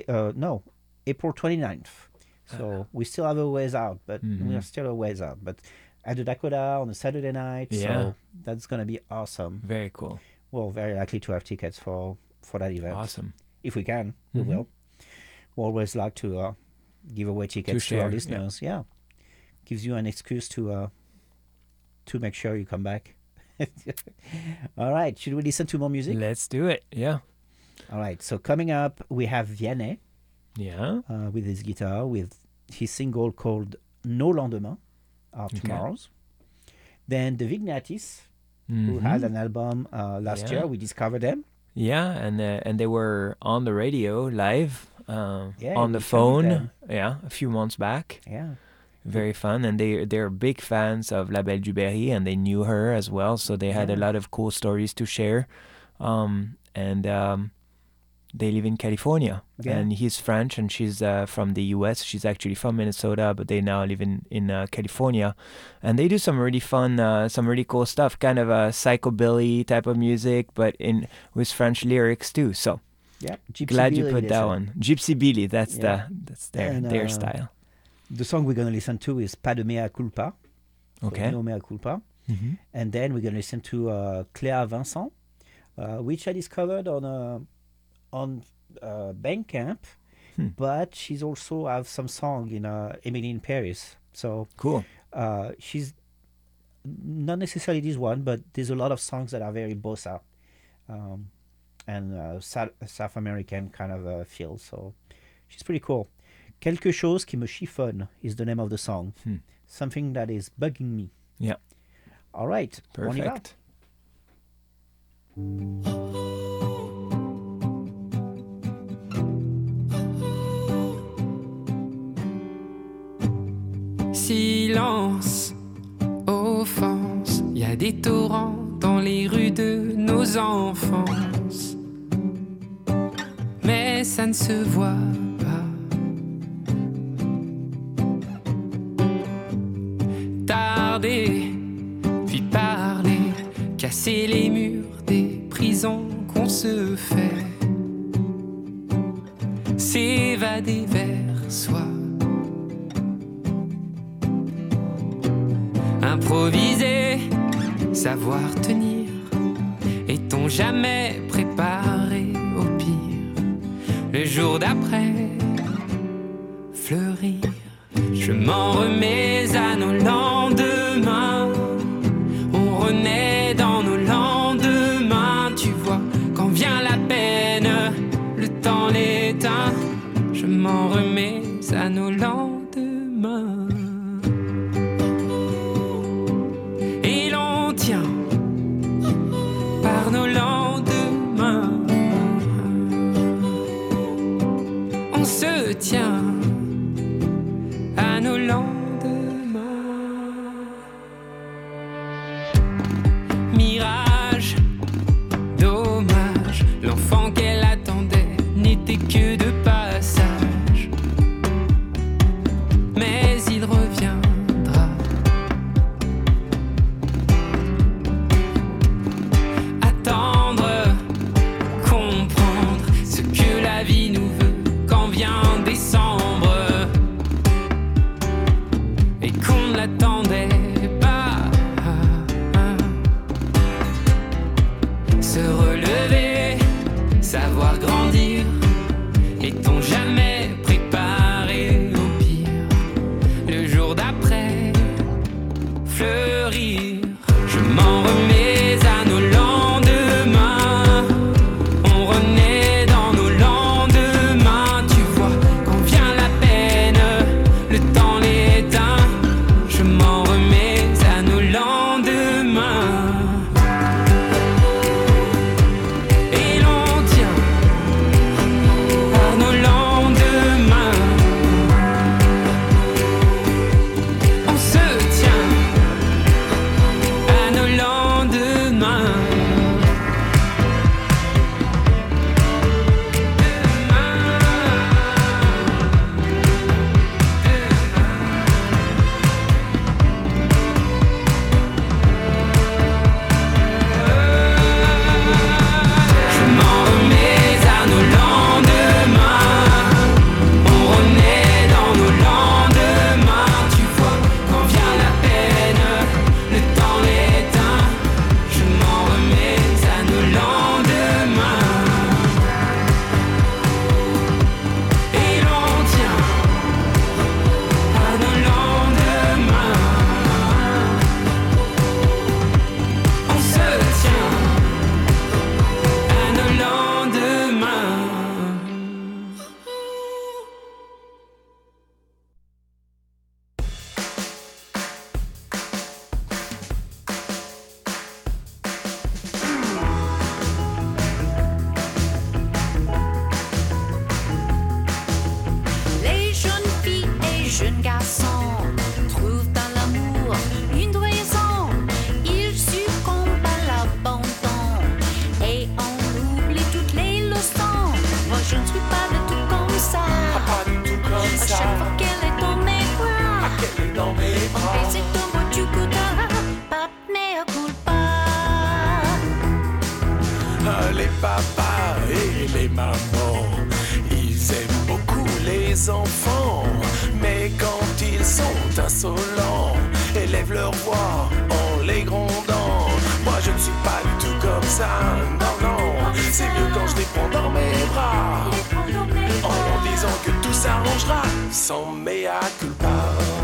29th. So we still have a ways out, but we are still a ways out. But at the Dakota on a Saturday night, so that's going to be awesome. Very cool. Well, very likely to have tickets for that event. Awesome. If we can, we will. We always like to give away tickets to our listeners. Yeah. Gives you an excuse to make sure you come back. All right. Should we listen to more music? Let's do it. Yeah. All right. So coming up, we have Vianney. Yeah. With his guitar, with his single called No Lendemain, or Tomorrows. Then the Vignatis, who had an album last year. We discovered them. Yeah, and they were on the radio live, on the phone. Yeah, a few months back. Yeah. Very fun, and they're big fans of La Belle du Berry, and they knew her as well, so they had a lot of cool stories to share. They live in California, and he's French, and she's from the U.S. She's actually from Minnesota, but they now live in California, and they do some really fun, some really cool stuff, kind of a psychobilly type of music, but with French lyrics too. So, glad you put that one. Gypsy Billy, that's their style. The song we're going to listen to is Pas de mea culpa. Okay. So no mea culpa. And then we're going to listen to Cléa Vincent, which I discovered on Bandcamp, but she's also have some song in Emily in Paris. So cool. She's not necessarily this one, but there's a lot of songs that are very bossa and South American kind of feel. So she's pretty cool. Quelque chose qui me chiffonne is the name of the song. Something that is bugging me. Yeah. All right. Perfect. Silence, offense, y a des torrents dans les rues de nos enfances, mais ça ne se voit pas. Tarder, puis parler, casser les murs des prisons qu'on se fait, s'évader vers soi. Improviser, savoir tenir, est-on jamais préparé au pire? Le jour d'après, fleurir, je m'en remets à nos lendemains. On renaît dans nos lendemains, tu vois, quand vient la peine, le temps l'éteint, je m'en remets à nos lendemains. Par nos lendemains, on se tient à nos lendemains. Mirage, dommage, l'enfant qu'elle attendait n'était que de passage. fleurir. Je m'en remets à nos lendemains. On renaît dans nos lendemains. Tu vois, quand vient la peine, le temps l'éteint. Je m'en remets à nos lendemains. Et l'on tient par nos lendemains. On se tient à nos lendemains. Je m'en remets à nos lendemains. On renaît dans nos lendemains. Tu vois, quand vient la peine, le temps l'éteint. Je m'en remets à nos lendemains. Et l'on tient à nos lendemains. On se tient à nos lendemains. Les jeunes filles et jeunes garçons trouvent dans l'amour une raison. Ils succombent à l'abandon et on oublie toutes les leçons. Moi je ne suis pas du tout comme ça. Pas du tout comme À ça. chaque fois qu'elle est dans mes bras, Qu'elle est dans mes un bras. baiser de moi tu goûteras. Pas de mea culpa. Les papas et les mamans, ils aiment beaucoup les enfants. Mais quand ils sont insolents, élèvent leur voix en les grondant. Moi je ne suis pas du tout comme ça, non, non. C'est mieux quand je les prends dans mes bras, en leur disant que tout s'arrangera sans mea culpa.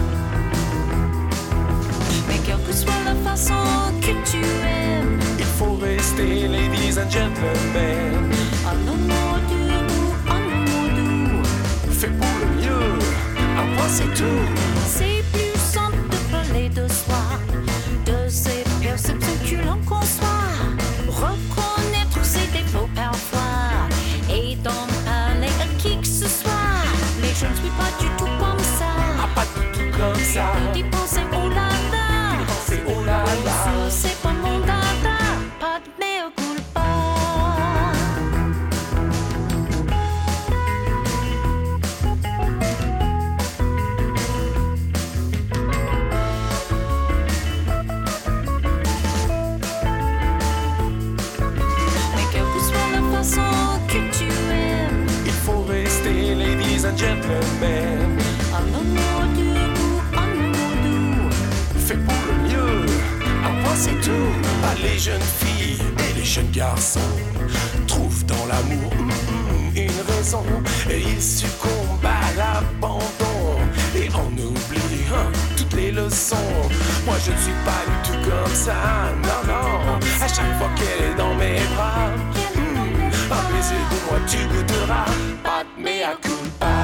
Mais quelle que soit la façon que tu aimes, Il faut rester ladies and gentlemen. un amour doux, Fait pour le mieux, un point c'est tout. c'est plus simple de parler de soi, de ses perceptions que l'on conçoit, reconnaître ses défauts parfois, et d'en parler à qui que ce soit. Mais je ne suis pas du tout comme ça. Pas du tout comme ça. D'y penser oh là là, C'est oh là là. ça c'est pas mon dada, pas de mea culpa. Mais quelle que soit la façon que tu aimes, Il faut rester ladies and gentlemen. un amour doux, Fait pour le mieux, un point c'est tout. Ah, les jeunes filles et les jeunes garçons trouvent dans l'amour une raison. Et ils succombent à l'abandon et on oublie toutes les leçons. Moi je ne suis pas du tout comme ça, non, non. À chaque fois qu'elle est dans mes bras, un baiser de moi tu goûteras. Pas de mea culpa.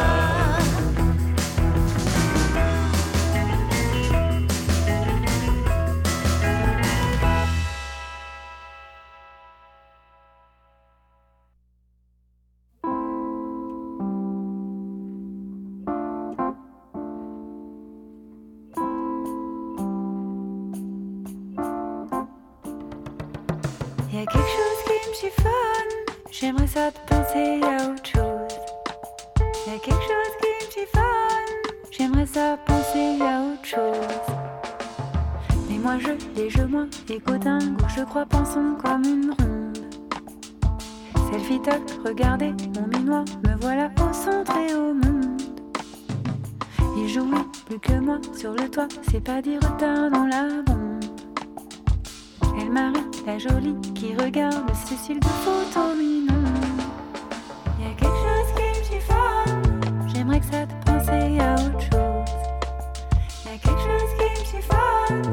Y a quelque chose qui me chiffonne, j'aimerais ça te penser à autre chose. Y a quelque chose qui me chiffonne, j'aimerais ça penser à autre chose. Mais moi je moi, égo dingue, où je crois pensons comme une ronde. Selfie toc, regardez mon minois, me voilà au centre et au monde. Il jouit plus que moi sur le toit, c'est pas dire retard dans la bombe. Elle Marie, la jolie, qui regarde ses cils de photo mignon. Y'a quelque chose qui me chiffonne, j'aimerais que ça te pensait à autre chose. Y'a quelque chose qui me chiffonne,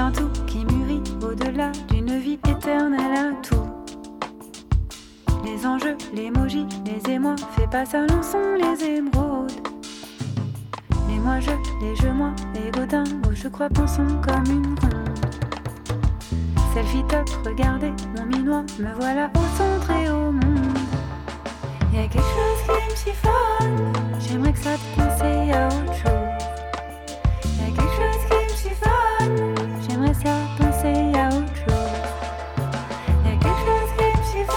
un tout qui mûrit au-delà d'une vie éternelle à tout. Les enjeux, l'émoji, les émois, fais pas ça, non sont les émeraudes. Les moi-je, les je-moi, les godins, où je crois pensons comme une ronde. Selfie top, regardez mon minois, me voilà au centre et au monde. Y'a quelque chose qui me chiffonne, j'aimerais que ça te conseille à autre chose. Y'a quelque chose qui me chiffonne, j'aimerais ça penser à autre chose. Y'a quelque chose qui me chiffonne,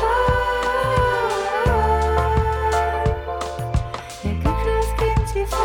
y'a quelque chose qui me chiffonne.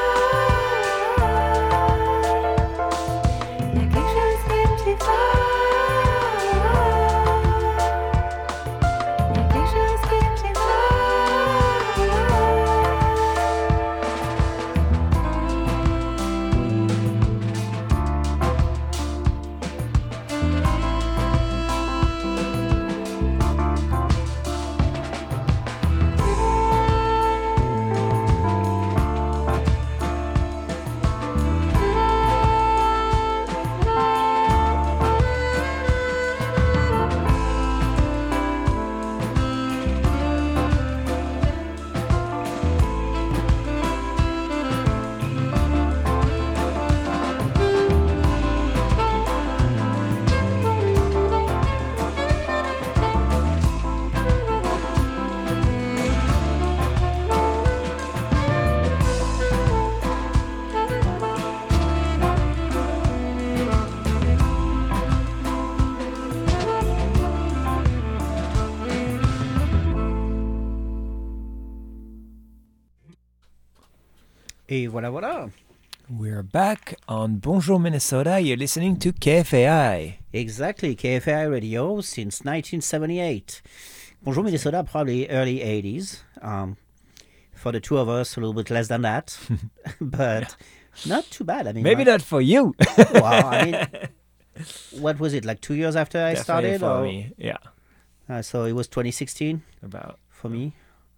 Et voilà, voilà. We're back on Bonjour Minnesota. You're listening to KFAI. Exactly, KFAI Radio since 1978. Bonjour Minnesota, probably early 80s. For the two of us, a little bit less than that. But not too bad. I mean, maybe not for you. Wow, I mean, what was it, like 2 years after I started? For me, yeah. So it was 2016? About. For me?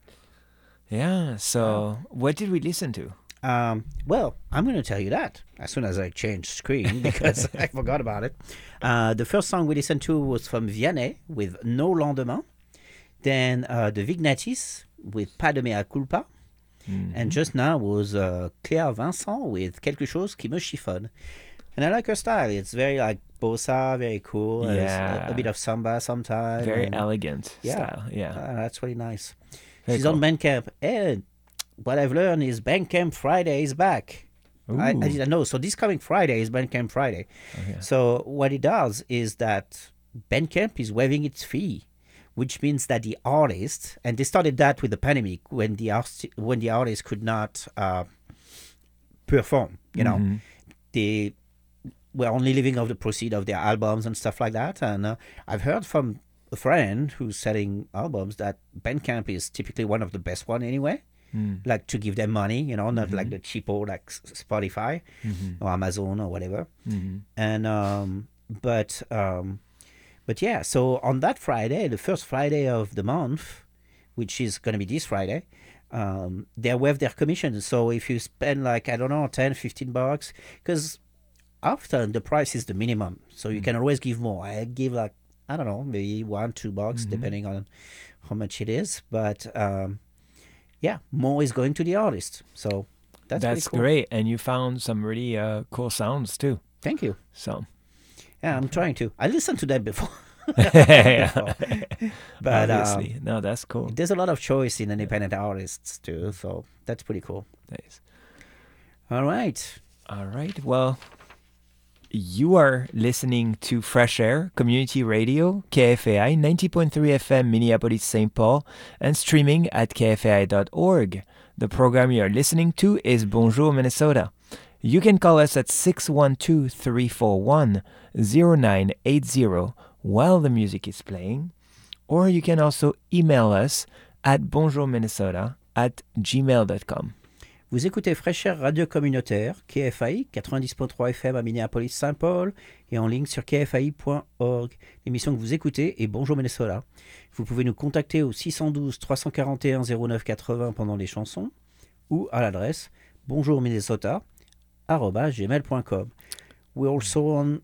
Yeah, so what did we listen to? Well, I'm going to tell you that as soon as I change screen because I forgot about it. The first song we listened to was from Vianney with No Lendemain. Then the Vignatis with Pas de mea culpa. Mm-hmm. And just now was Claire Vincent with Quelque chose qui me chiffonne. And I like her style. It's very like bossa, very cool. Yeah. A bit of samba sometimes. Very elegant style. Yeah. That's really nice. Very She's cool. on Bandcamp. And what I've learned is Bandcamp Friday is back. I didn't know. So this coming Friday is Bandcamp Friday. Okay. So what it does is that Bandcamp is waiving its fee, which means that the artist, and they started that with the pandemic when the artist could not perform. You know, they were only living off the proceeds of their albums and stuff like that. And I've heard from a friend who's selling albums that Bandcamp is typically one of the best one anyway. Like to give them money, you know, not like the cheapo like Spotify or Amazon or whatever. And but yeah, so on that Friday, the first Friday of the month, which is going to be this Friday, they waive their commission. So if you spend like, I don't know, $10-15, because often the price is the minimum, so you can always give more. I give like, I don't know, maybe $1-2 depending on how much it is, but yeah, more is going to the artist. So that's cool. Great. And you found some really cool sounds too. Thank you. So yeah, I'm trying to. I listened to that before. But obviously, no, that's cool. There's a lot of choice in independent artists too, so that's pretty cool. Nice. All right. Well, you are listening to Fresh Air Community Radio, KFAI 90.3 FM, Minneapolis, St. Paul, and streaming at kfai.org. The program you are listening to is Bonjour Minnesota. You can call us at 612-341-0980 while the music is playing, or you can also email us at bonjourminnesota@gmail.com. Vous écoutez Fresh Air Radio Communautaire, KFAI 90.3 FM à Minneapolis-Saint-Paul et en ligne sur kfai.org. L'émission que vous écoutez est Bonjour Minnesota. Vous pouvez nous contacter au 612-341-0980 pendant les chansons ou à l'adresse bonjourminnesota@gmail.com. We're also on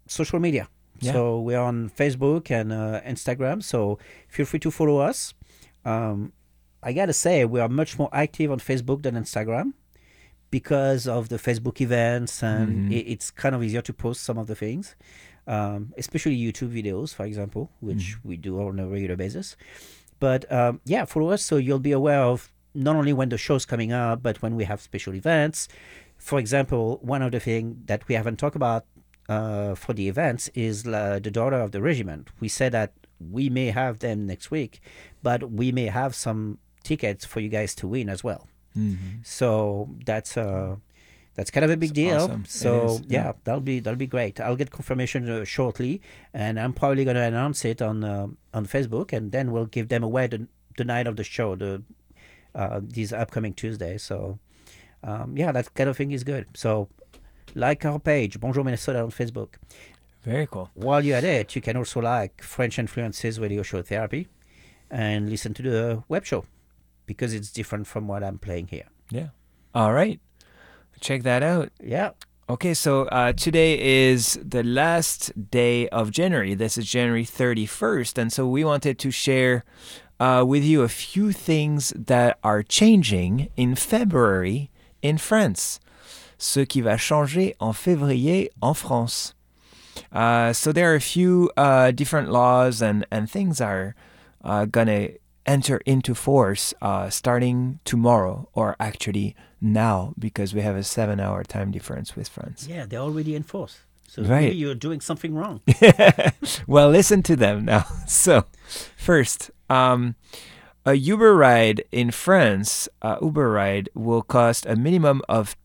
social media. Yeah. So we're on Facebook and Instagram. So feel free to follow us. I got to say, we are much more active on Facebook than Instagram because of the Facebook events, and it's kind of easier to post some of the things, especially YouTube videos, for example, which we do on a regular basis. But follow us so you'll be aware of not only when the show's coming up, but when we have special events. For example, one of the things that we haven't talked about for the events is the Daughter of the Regiment. We said that we may have them next week, but we may have some tickets for you guys to win as well. So that's kind of a big deal. Awesome. So that'll be great. I'll get confirmation shortly, and I'm probably going to announce it on Facebook, and then we'll give them away the night of the show, these upcoming Tuesdays. So that kind of thing is good. So like our page, Bonjour Minnesota on Facebook. Very cool. While you're at it, you can also like French Influences Radio Show Therapy and listen to the web show because it's different from what I'm playing here. Yeah. All right. Check that out. Yeah. Okay, so today is the last day of January. This is January 31st. And so we wanted to share with you a few things that are changing in February in France. Ce qui va changer en février en France. So there are a few different laws and things are going to enter into force starting tomorrow, or actually now, because we have a 7-hour time difference with France. Yeah, they're already in force. So right. Maybe you're doing something wrong. Well, listen to them now. So first, a Uber ride in France, Uber ride will cost a minimum of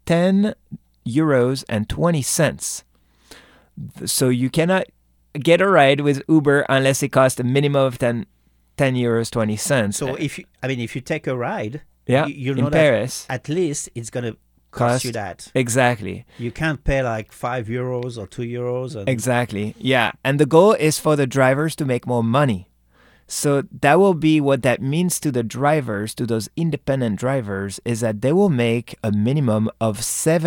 €10.20. So you cannot get a ride with Uber unless it costs a minimum of €10.20. So if you take a ride, you know in Paris, at least it's going to cost you that. Exactly. You can't pay like €5 or €2. Exactly. Yeah. And the goal is for the drivers to make more money. So that will be what that means to the drivers, to those independent drivers, is that they will make a minimum of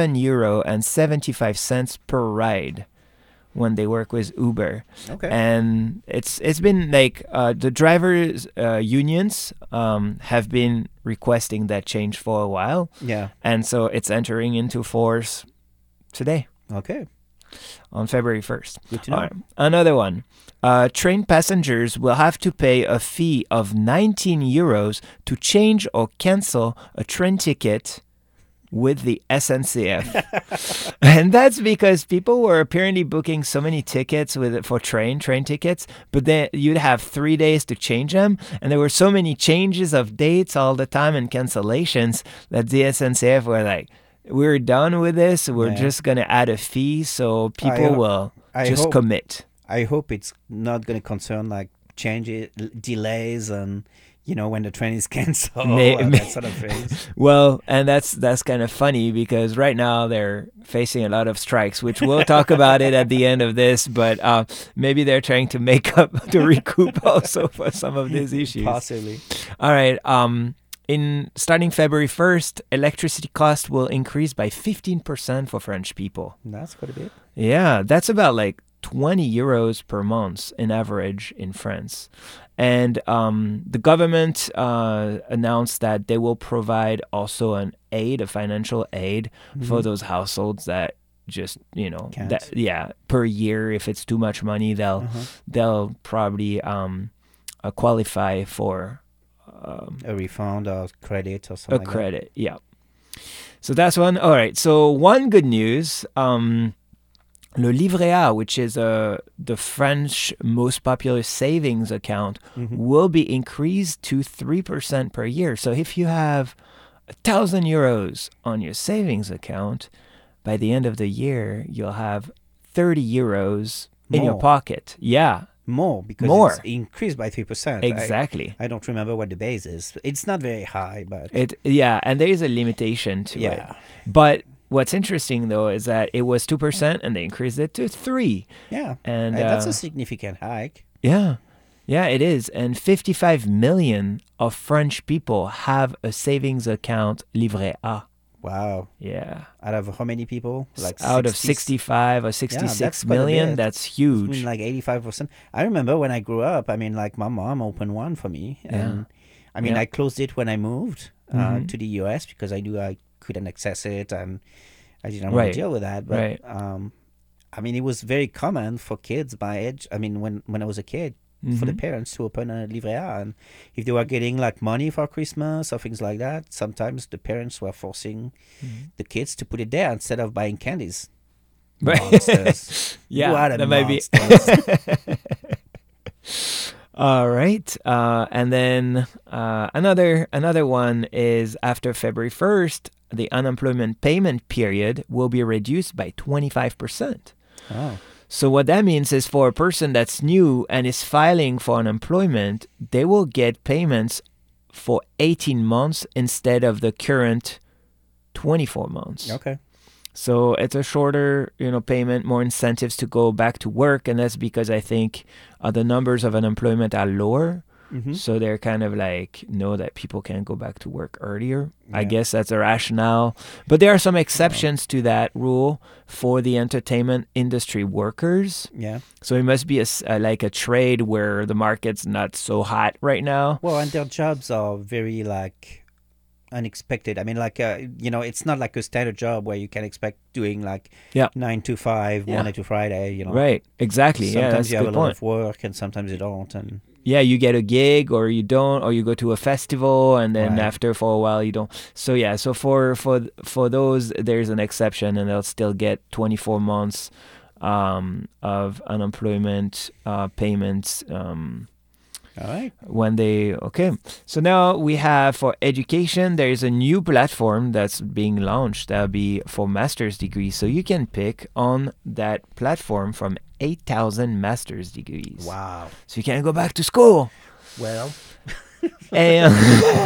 €7.75 per ride when they work with Uber. Okay. And it's been like the drivers' unions have been requesting that change for a while. Yeah. And so it's entering into force today. Okay. On February 1st. Good to know. Right. Another one. Train passengers will have to pay a fee of €19 to change or cancel a train ticket with the SNCF. And that's because people were apparently booking so many tickets for train tickets, but then you'd have 3 days to change them. And there were so many changes of dates all the time and cancellations that the SNCF were like, we're done with this. We're just going to add a fee so people will just commit. I hope it's not going to concern like changes, delays, and when the train is canceled, that sort of things. Well, and that's kind of funny because right now they're facing a lot of strikes, which we'll talk about it at the end of this. But maybe they're trying to make up to recoup also for some of these issues. Possibly. All right. In starting February 1st, electricity cost will increase by 15% for French people. That's quite a bit. Yeah, that's about like €20 per month in average in France. And the government announced that they will provide also a financial aid for those households that just, per year, if it's too much money, they'll probably qualify for a refund or credit or something. A credit, yeah. So that's one. All right. So one good news. Le Livret A, which is the French most popular savings account, will be increased to 3% per year. So if you have €1,000 on your savings account, by the end of the year, you'll have €30 in your pocket. Yeah. More, because it's increased by 3%. Exactly. I don't remember what the base is. It's not very high, but... and there is a limitation to it. But what's interesting, though, is that it was 2% and they increased it to 3%. Yeah, and that's a significant hike. Yeah, it is. And 55 million of French people have a savings account Livret A. Wow. Yeah. Out of how many people? Like out of 65 or 66 million. That's huge. I mean, like 85%. I remember when I grew up, I mean, like my mom opened one for me. And I mean, I closed it when I moved to the US because I knew I couldn't access it and I didn't want to deal with that. But I mean, it was very common for kids my age. I mean, when I was a kid, for the parents to open a livret A. And if they were getting like money for Christmas or things like that, sometimes the parents were forcing the kids to put it there instead of buying candies. Monsters. Yeah, that might be. All right. And then another one is after February 1st, the unemployment payment period will be reduced by 25%. Oh. So what that means is for a person that's new and is filing for unemployment, they will get payments for 18 months instead of the current 24 months. Okay. So it's a shorter, payment, more incentives to go back to work, and that's because I think the numbers of unemployment are lower. So they're kind of like know that people can go back to work earlier. Yeah. I guess that's a rationale. But there are some exceptions to that rule for the entertainment industry workers. Yeah. So it must be like a trade where the market's not so hot right now. Well, and their jobs are very like unexpected. I mean, like, it's not like a standard job where you can expect doing like 9 to 5, Monday to Friday, Right, exactly. Sometimes you have a lot point. of work and sometimes you don't. And yeah, you get a gig or you don't, or you go to a festival and then after for a while you don't. So yeah, so for those, there's an exception and they'll still get 24 months of unemployment payments. All right. So now we have for education, there is a new platform that's being launched that'll be for master's degrees. So you can pick on that platform from 8,000 master's degrees. Wow. So you can go back to school. Well, and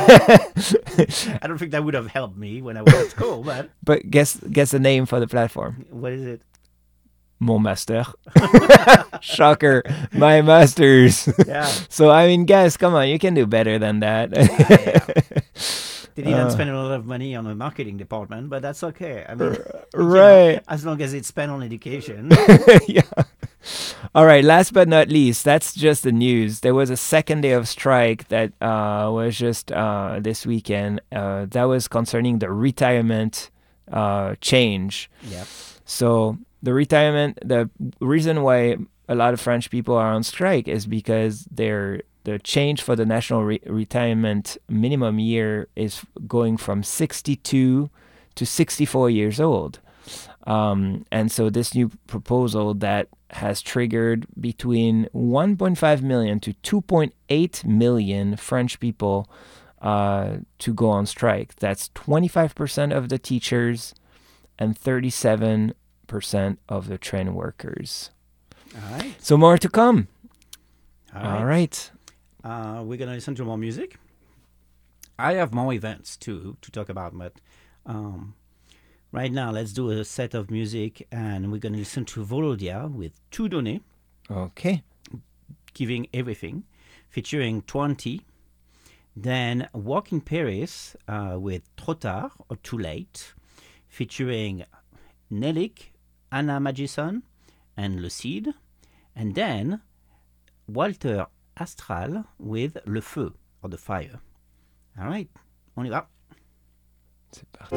I don't think that would have helped me when I was at school, but... But guess the name for the platform. What is it? Mon master. Shocker. My masters. Yeah. So, I mean, guys, come on. You can do better than that. They didn't spend a lot of money on the marketing department, but that's okay. I mean, right. As long as it's spent on education. Yeah. All right. Last but not least, that's just the news. There was a second day of strike that was just this weekend. That was concerning the retirement change. Yeah. So the reason why a lot of French people are on strike is because the change for the national retirement minimum year is going from 62 to 64 years old. And so this new proposal that has triggered between 1.5 million to 2.8 million French people to go on strike. That's 25% of the teachers and 37% of the train workers. All right. So more to come. All right. We're going to listen to more music. I have more events too to talk about, but right now let's do a set of music and we're going to listen to Volodia with Tout Donner. Okay. Giving Everything, featuring 20. Then Walk in Paris with Trop Tard or Too Late, featuring Nelik, Anna Magison, and Lucide. And then Walter Astral with Le Feu, or The Fire. All right, on y va. C'est parti.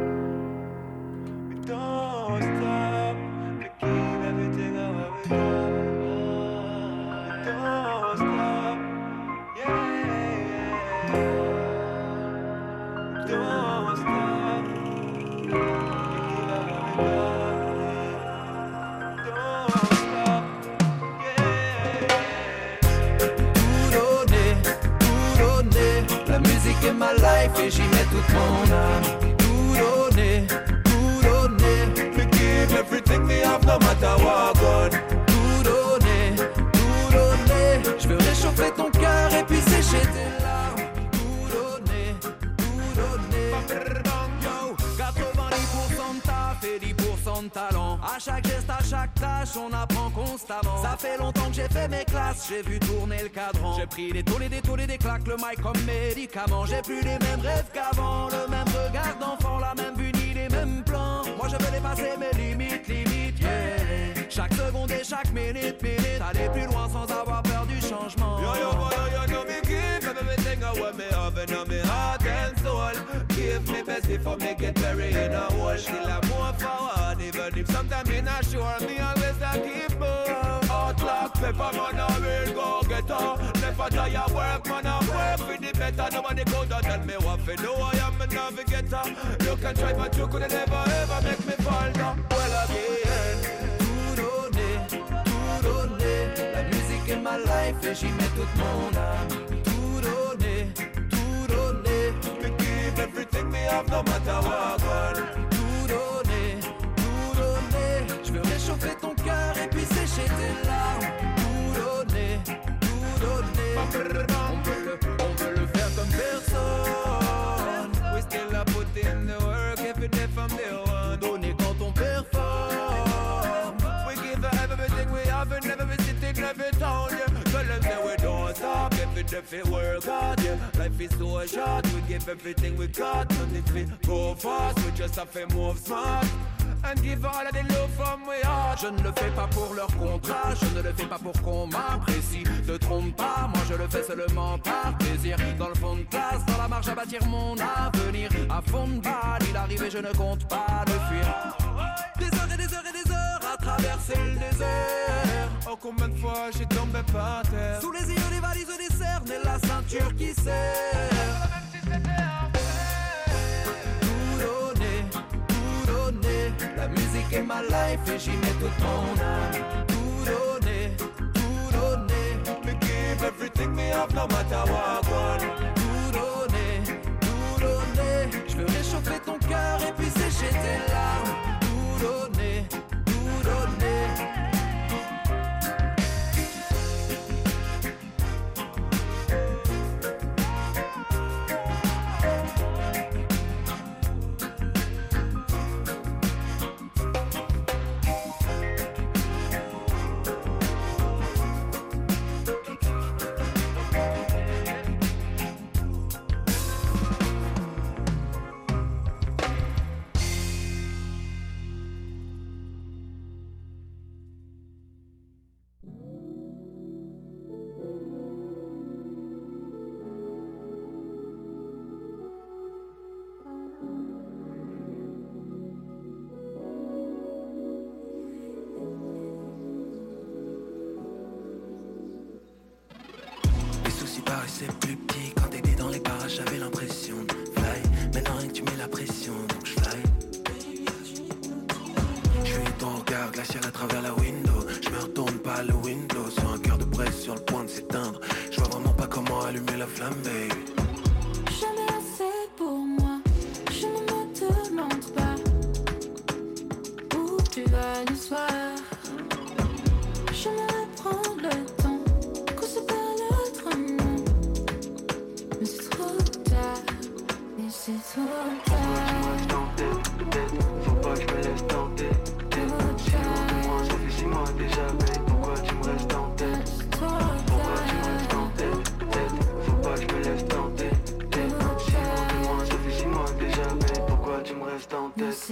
Don't stop, we keep everything how we go. Don't stop, yeah. Don't stop, we keep how we go. In my life et j'y mets toute mon âme. Tout donner, me give everything me have no matter what gone. Tout donner, je veux réchauffer ton cœur et puis sécher tes larmes. Tout donner, yo, 90% de taf et 10% de talent. À chaque geste, à chaque tâche, on apprend constamment. Ça fait longtemps que j'ai fait mes classes, j'ai vu tourner le cadran. J'ai pris des taux, des claques, le mic comme médicament. J'ai plus les mêmes rêves qu'avant, le même regard d'enfant, la même vue. Moi je veux dépasser mes limites, yeah. Chaque seconde et chaque minute, aller plus loin sans avoir peur du changement. Yo, know me give everything I want me have in my heart and soul. Give me best before me get buried in a hole. Still I move forward, even if sometimes me not sure. Me always I keep moving. Outlaw pepper, man, I will go get her. Never tire work, man, I work for the better. Nobody go down tell me what to do. I am a navigator. You can try, but you could never ever make me fall down. Well again, tout donner. La musique est ma life et j'y mets toute mon âme. Tout donner. Me give everything me have, no matter what. Tout donner. Je veux réchauffer ton cœur et puis sécher tes larmes. Tout donner. On peut le faire comme personne. We still a put in the work every day from day one. Donner quand on performe. We give everything we have in every city, every town, yeah. Tell them that we don't stop, every day we work hard, yeah. Life is so short, we give everything we got. None if we go fast, we just have to move smart. And give all of the love from we heart. Je ne le fais pas pour leur contrat, je ne le fais pas pour qu'on m'apprécie. Te trompe pas, moi je le fais seulement par plaisir. Dans le fond de classe, dans la marche à bâtir mon avenir. À fond de balle, il arrive et je ne compte pas le fuir. Des heures et des heures et des heures à traverser le désert. Oh combien de fois j'ai tombé par terre. Sous les yeux des valises décernes et la ceinture qui serre. La musique est ma life et j'y mets toute mon âme. Tout donner. Me give everything me have, no matter what. Tout donner. Je veux réchauffer ton cœur et puis sécher tes larmes. Tout donner. paraissait plus petit quand t'étais dans les parages, j'avais l'impression de fly. Maintenant rien que tu mets la pression, donc je fly. Je suis ton regard glacial à travers la window. Je me retourne pas le window sur un cœur de braise sur le point de s'éteindre. Je vois vraiment pas comment allumer la flamme, baby. Jamais assez pour moi, je ne me demande pas où tu vas le soir. J'aimerais prendre le temps qu'on se parle autrement. Mais c'est trop tard, mais c'est trop tard. Faut pas que je me laisse tenter. Si loin de moi, ça fait 6 mois déjà, babe. Pourquoi tu me restes en tête? Pourquoi tu me restes en tête? Faut pas que je me laisse tenter. Si loin de moi, ça fait 6 mois déjà, babe. Pourquoi tu me restes en tête?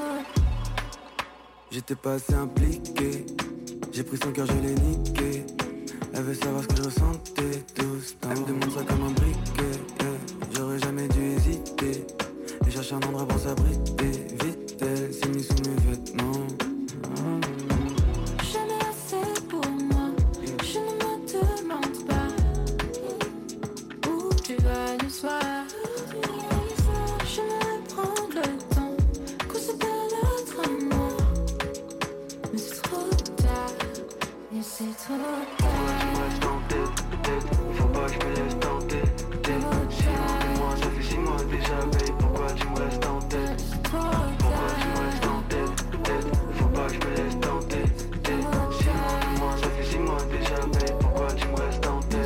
J'étais pas assez impliqué. J'ai pris son cœur, je l'ai niqué. Elle veut savoir ce que je ressentais tout ce temps. Elle me demande ça comme un briquet, yeah. J'aurais jamais dû hésiter et chercher un endroit pour s'abriter. Vite, elle s'est mise sous mes vêtements. Jamais assez pour moi, je ne me demande pas où tu vas le soir. J'aimerais prendre le temps qu'on se parle autrement. Mais c'est trop tard, et c'est trop tard. Faut pas que je me laisse tenter. Si loin de moi, ça fait 6 mois déjà, babe. Pourquoi tu me restes en tête? Pourquoi tu me restes en tête? Faut pas que je me laisse tenter. Si loin de moi, ça fait 6 mois déjà, babe. Pourquoi tu me restes en tête?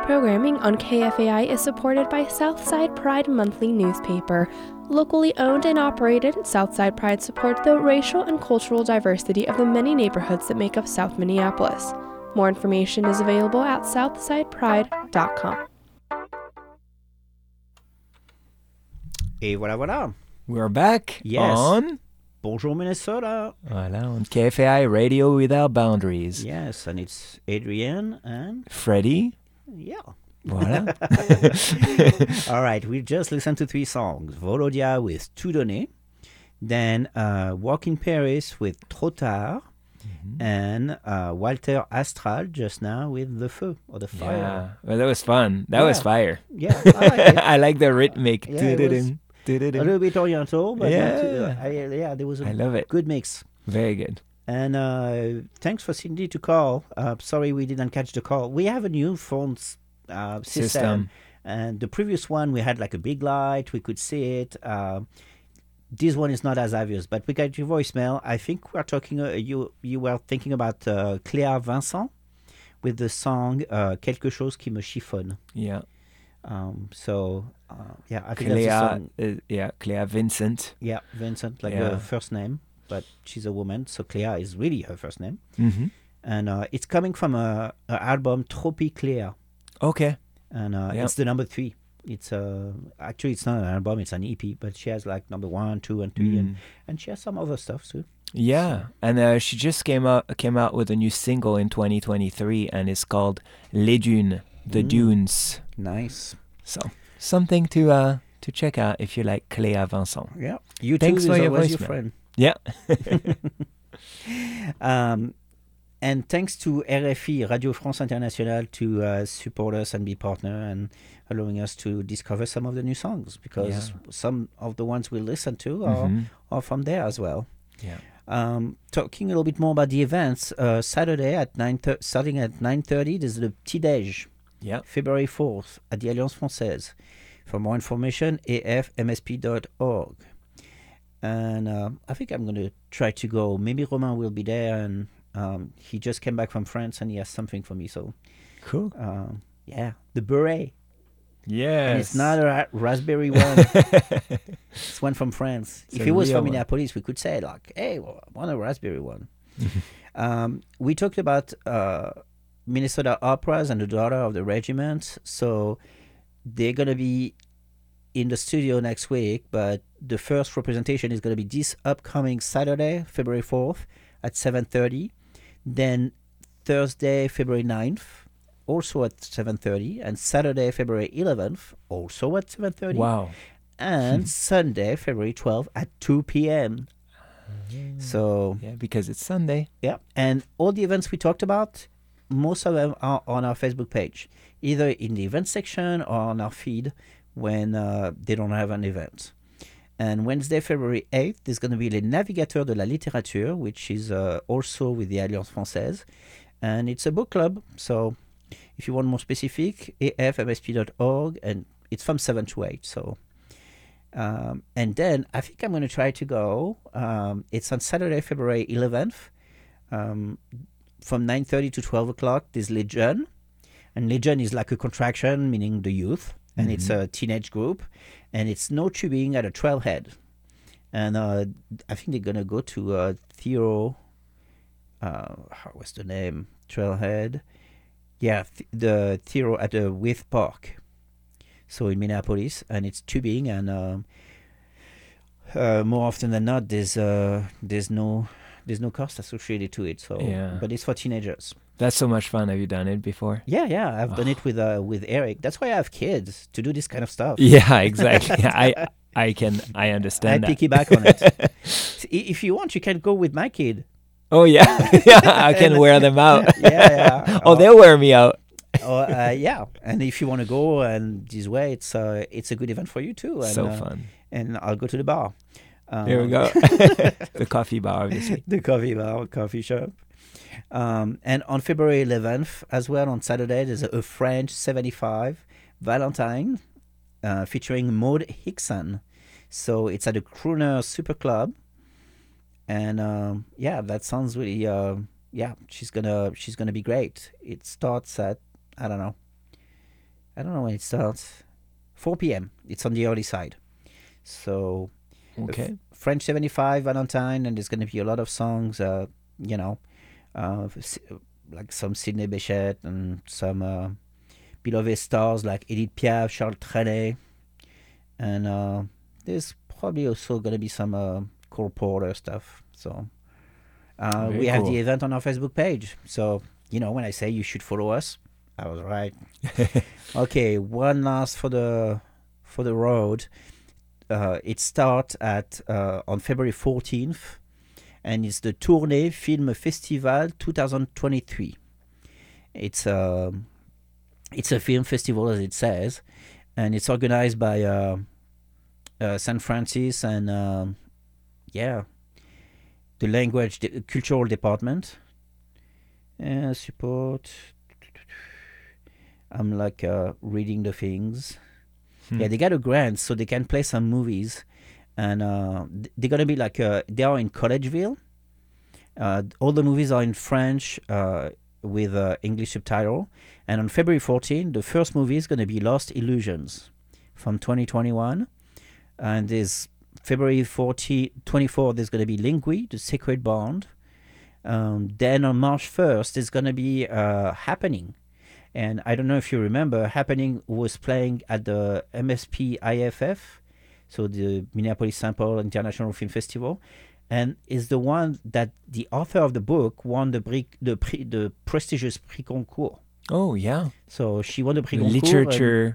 programming on KFAI is supported by Southside Pride Monthly newspaper. Locally owned and operated, Southside Pride supports the racial and cultural diversity of the many neighborhoods that make up South Minneapolis. More information is available at southsidepride.com. Et voilà, voilà. We're back on Bonjour Minnesota. Voilà, on KFAI Radio Without Boundaries. Yes, and it's Adrienne and Freddie. Yeah. Voilà. All right, we just listened to 3 songs. Volodia with Tout Donner, then Walk in Paris with Trop Tard, and Walter Astral just now with The Feu, or The Fire. Yeah, well, that was fun. That was fire. Yeah, I like it. I like the rhythmic. Yeah, a little bit oriental, but there was I love it. Good mix. Very good. And thanks for Cindy to call. Sorry we didn't catch the call. We have a new phone system. And the previous one, we had like a big light. We could see it. This one is not as obvious, but we got your voicemail. I think we're talking, you were thinking about Cléa Vincent with the song Quelque chose qui me chiffonne. Yeah. I think Cléa, that's the song. Cléa Vincent. Yeah, Vincent, like her first name, but she's a woman, so Cléa is really her first name. Mm-hmm. And it's coming from her album Tropi Cléa. Okay. And it's the number 3. It's actually it's not an album, it's an EP, but she has like number 1, 2, and 3, and she has some other stuff too. Yeah, and she just came out with a new single in 2023, and it's called Les Dunes, the Dunes. Nice. So something to check out if you like Cléa Vincent. Yeah, you Thanks too for is your always your voicemail. friend. Yeah. And thanks to RFI, Radio France Internationale, to support us and be partner and allowing us to discover some of the new songs, because some of the ones we listen to are from there as well. Yeah. Talking a little bit more about the events, Saturday at starting at 9:30, there's the Petit Déj. Yeah. February 4th at the Alliance Française. For more information, afmsp.org. And I think I'm going to try to go. Maybe Romain will be there, and he just came back from France and he has something for me. So cool. The beret. Yes. And it's not a raspberry one. It's one from France. If it was from Minneapolis, we could say like, hey, well, I want a raspberry one. We talked about Minnesota Operas and the Daughter of the Regiment. So they're going to be in the studio next week, but the first representation is going to be this upcoming Saturday, February 4th at 7:30. Then Thursday, February 9th, also at 7:30, and Saturday, February 11th, also at 7:30. Wow. And Sunday, February 12th at 2 p.m. So yeah, because it's Sunday. Yeah, and all the events we talked about, most of them are on our Facebook page, either in the event section or on our feed when they don't have an event. And Wednesday, February 8th, there's going to be Les Navigateurs de la Littérature, which is also with the Alliance Française. And it's a book club, so if you want more specific, afmsp.org, and it's from 7 to 8. So, and then I think I'm going to try to go. It's on Saturday, February 11th, from 9:30 to 12 o'clock. There's Les Jeunes, and Les Jeunes is like a contraction, meaning the youth, and it's a teenage group, and it's no tubing at a trailhead. And I think they're going to go to Theo. What's the name? Trailhead. Yeah, the Theo at the Wythe Park. So in Minneapolis, and it's tubing, and more often than not, there's no cost associated to it. So, but it's for teenagers. That's so much fun. Have you done it before? Yeah, I've done it with Eric. That's why I have kids, to do this kind of stuff. Yeah, exactly. I understand. I piggyback on it. If you want, you can go with my kid. Oh yeah, I can wear them out. Yeah. Oh, they'll wear me out. Yeah, and if you want to go and this way, it's a good event for you too. And, so fun. And I'll go to the bar. There we go. The coffee bar, obviously. The coffee bar, coffee shop. And on February 11th, as well, on Saturday, there's a French 75 Valentine featuring Maud Hickson. So it's at the Crooner Super Club. And that sounds really she's gonna be great. It starts at, I don't know, I don't know when it starts. 4 p.m. It's on the early side. So, okay. French 75, Valentine, and there's going to be a lot of songs, like some Sidney Bechet and some beloved stars like Edith Piaf, Charles Trenet. And there's probably also going to be some Cole Porter stuff. So we have the event on our Facebook page. So, when I say you should follow us, I was right. Okay, one last for the road. It starts on February 14th, and it's the Tournée Film Festival 2023. It's a film festival, as it says, and it's organized by San Francis and the cultural department. Support. I'm like reading the things. Yeah, they got a grant so they can play some movies, and they're gonna be like they are in Collegeville. All the movies are in French with English subtitle, and on February 14, the first movie is gonna be Lost Illusions from 2021, and there's February 24 there's gonna be Lingui, The Sacred Bond. Then on March 1st there's gonna be Happening. And I don't know if you remember, Happening was playing at the MSP IFF, so the Minneapolis St. Paul International Film Festival, and is the one that the author of the book won the prestigious Prix Goncourt. Oh, yeah. So she won the Prix Goncourt. Literature,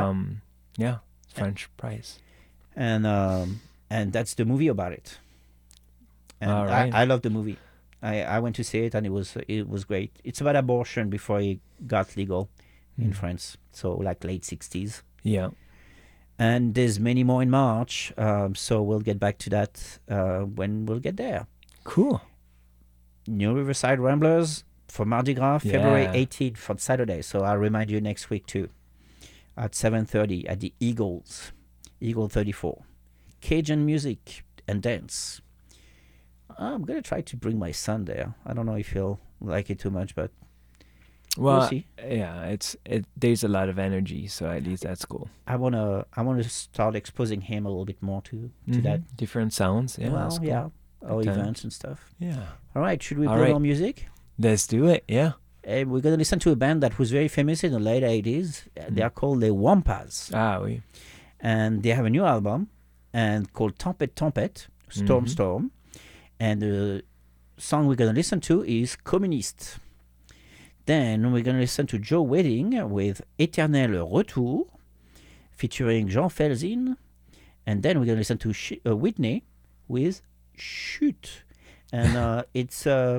French prize. And that's the movie about it. And all right. I love the movie. I went to see it, and it was great. It's about abortion before it got legal in France, so like late 60s. Yeah. And there's many more in March, so we'll get back to that when we'll get there. Cool. New Riverside Ramblers for Mardi Gras, February 18th for Saturday. So I'll remind you next week too, at 7:30 at the Eagle 34. Cajun music and dance. I'm going to try to bring my son there. I don't know if he'll like it too much, but we'll see. Yeah, there's a lot of energy, so at least that's cool. I want to start exposing him a little bit more to that. Different sounds, yeah. Well, cool. yeah, or events and stuff. Yeah. All right, should we play more music? Let's do it, yeah. We're going to listen to a band that was very famous in the late 80s. They are called Les Wampas. Ah, oui. And they have a new album called Tempête Tempête, Storm Storm. And the song we're going to listen to is Communiste. Then we're going to listen to Joe Wedding with Éternel Retour, featuring Jean Felzin. And then we're going to listen to Whitney with Chute. And it's a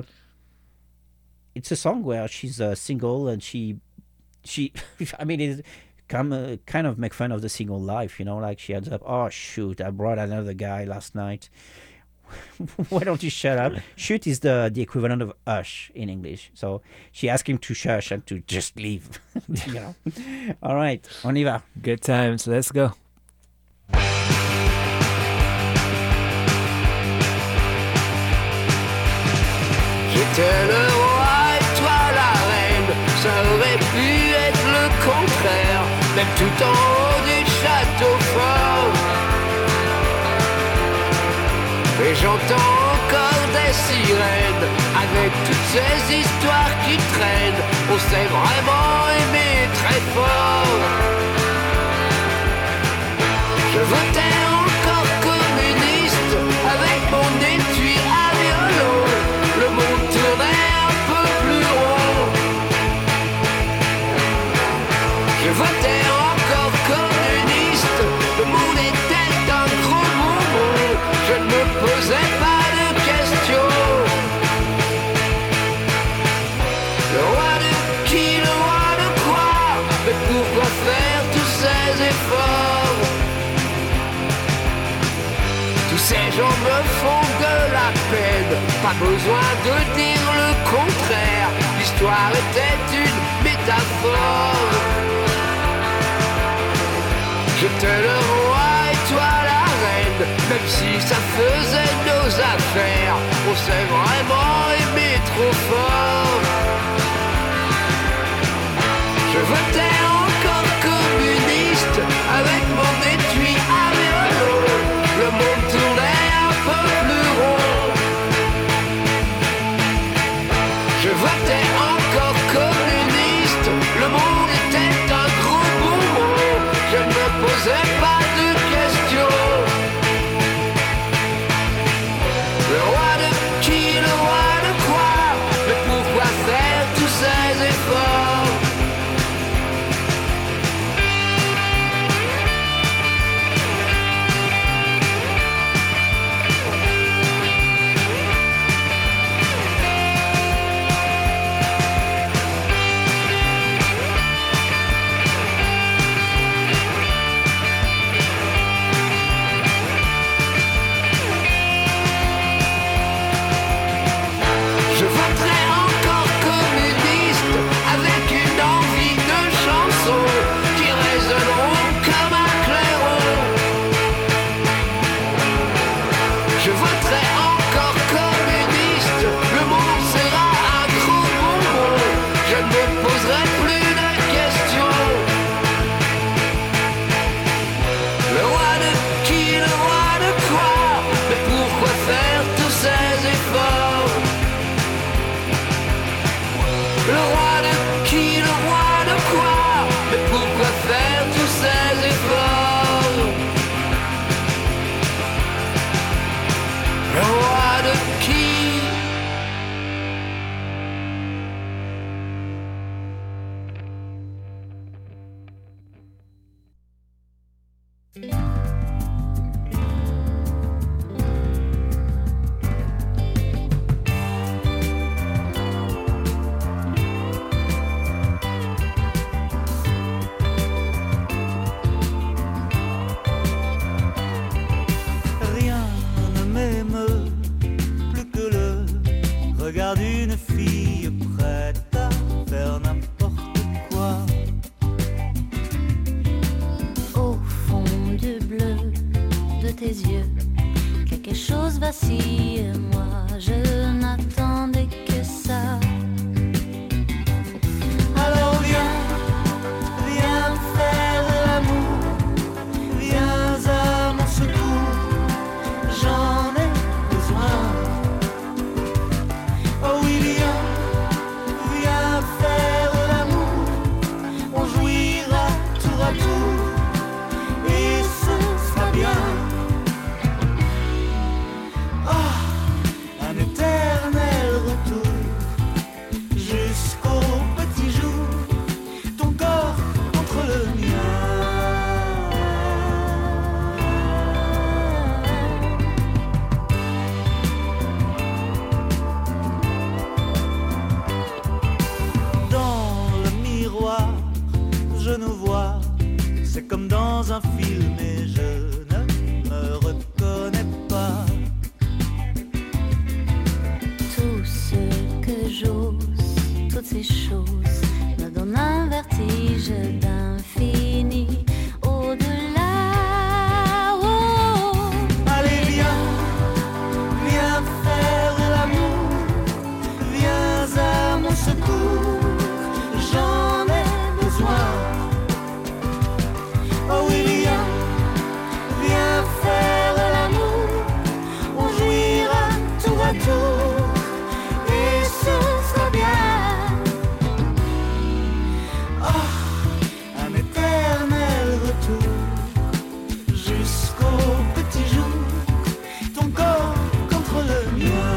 song where she's single, and she I mean, it's kind of make fun of the single life, like she ends up, oh, shoot, I brought another guy last night. Why don't you shut up? Shoot is the equivalent of hush in English. So she asked him to shush and to just leave. All right, on y va. Good times. Let's go. J'étais le roi et toi la reine. Ça aurait pu être le contraire, même tout en haut du château fort. Et j'entends encore des sirènes, avec toutes ces histoires qui traînent. On s'est vraiment aimé très fort. Je votais encore communiste, avec mon étui à violon. Le monde tournait un peu plus rond. Je votais encore communiste, le monde était un gros bonbon. Je ne me posais pas de questions. Le roi de qui, le roi de quoi? Mais pourquoi faire tous ces efforts? Tous ces gens me font de la peine. Pas besoin de dire le contraire. L'histoire était une métaphore. J'étais le roi et toi la reine. Même si ça faisait nos affaires, on s'est vraiment aimé trop fort. Je votais encore que une fille prête à faire n'importe quoi. Au fond du bleu de tes yeux, quelque chose vacille. Moi, je n'attendais que ça. Alors viens, viens faire l'amour, viens à mon secours, j'en ai besoin. Oh oui, viens, viens faire l'amour, on jouira tour à tour, et ce sera bien. Oh, un éternel retour, jusqu'au petit jour, ton corps contre le mien. Dans le miroir, je nous vois, c'est comme dans un film et je ne me reconnais pas. Tout ce que j'ose, toutes ces choses me donnent un vertige d'infini au-delà. Oh. Allez viens, viens faire l'amour, viens à mon secours, j'en ai besoin. Oh oui viens, viens faire l'amour, on jouira tour à tour, et ce sera bien. Oh, un éternel retour, jusqu'au petit jour, ton corps contre le mien.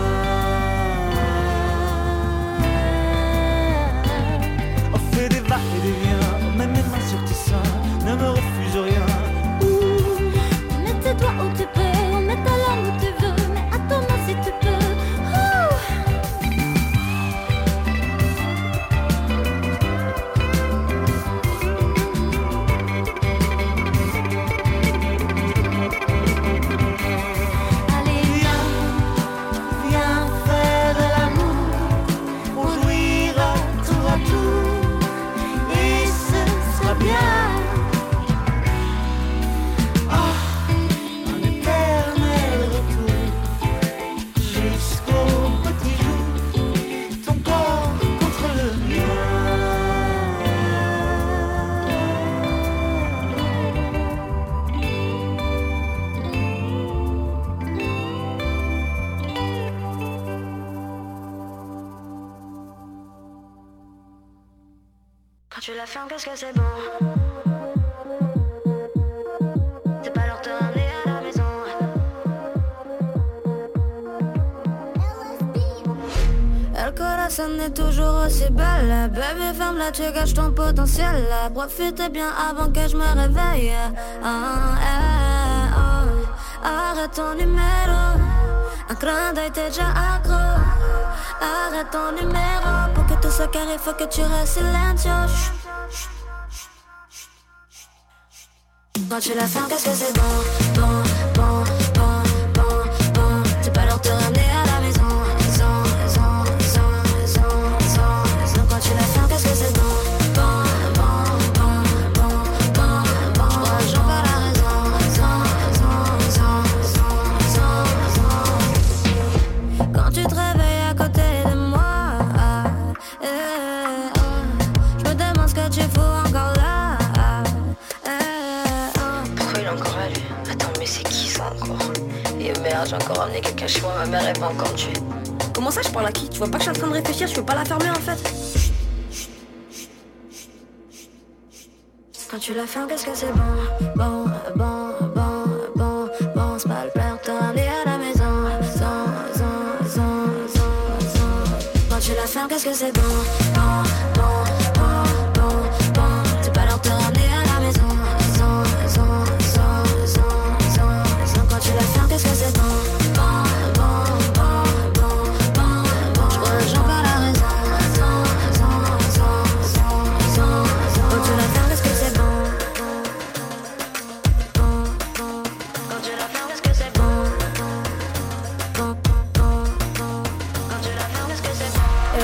Oh, fais des va et des viens, mets mes mains sur tes seins, ne me refuse rien. Mets tes doigts où tu peux, mets ta langue où tu veux, mais à ton main si tu peux. Oh. Allez viens, viens faire l'amour, on jouira tour à tour, et ce sera bien. Oh, un éternel retour, jusqu'au petit jour, ton corps contre le mien. Quand tu la fermes, qu'est-ce que c'est bon? C'est pas l'heure de te ramener à la maison. El corazon est toujours aussi belle. Baby, ferme-la, tu gâches ton potentiel. Profite bien avant que je me réveille. Arrête ton numéro. Un clin d'œil, t'es déjà accro. Arrête ton numéro. Pour que tout se carré, faut que tu restes silencieux. Quand tu la fermes, qu'est-ce que c'est bon? Bon, bon, bon, bon, bon. C'est pas l'heure de te ramener à la maison. Quand tu la fermes, qu'est-ce que c'est bon? Bon, bon, bon, bon, bon, bon. J'en pas la raison. Quand tu te réveilles à côté de moi, je me demande ce que tu fous encore là. Pourquoi il est encore à lui? Attends, mais c'est qui ça encore? Et merde, j'ai encore ramené quelqu'un chez moi, ma mère elle va encore me tuer. Comment ça, je parle à qui? Tu vois pas que je suis en train de réfléchir, je peux pas la fermer en fait. Quand tu la fermes, qu'est-ce que c'est bon? Bon, bon, bon, bon, bon. C'est pas le plaire de te ramener à la maison. Quand tu la fermes, qu'est-ce que c'est bon? Bon, bon, bon, bon, bon. C'est pas l'heure de te ramener à la maison. Quand tu la fermes, qu'est-ce que c'est bon? Bon, bon, bon, bon, bon, bon. Je rejoins pas la raison. Quand tu la fermes, qu'est-ce que c'est bon? Quand tu la fermes, qu'est-ce que c'est bon? Quand tu la fermes, qu'est-ce que c'est bon?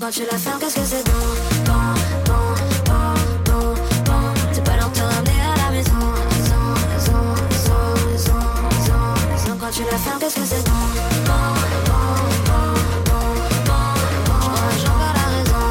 quand tu la fermes, qu'est-ce que c'est bon, bon, bon, bon, bon, bon. C'est pas l'heure de te ramener à la maison. Quand tu la fermes, qu'est-ce que c'est bon, bon, bon, bon, bon, bon, bon. J'en perds la raison.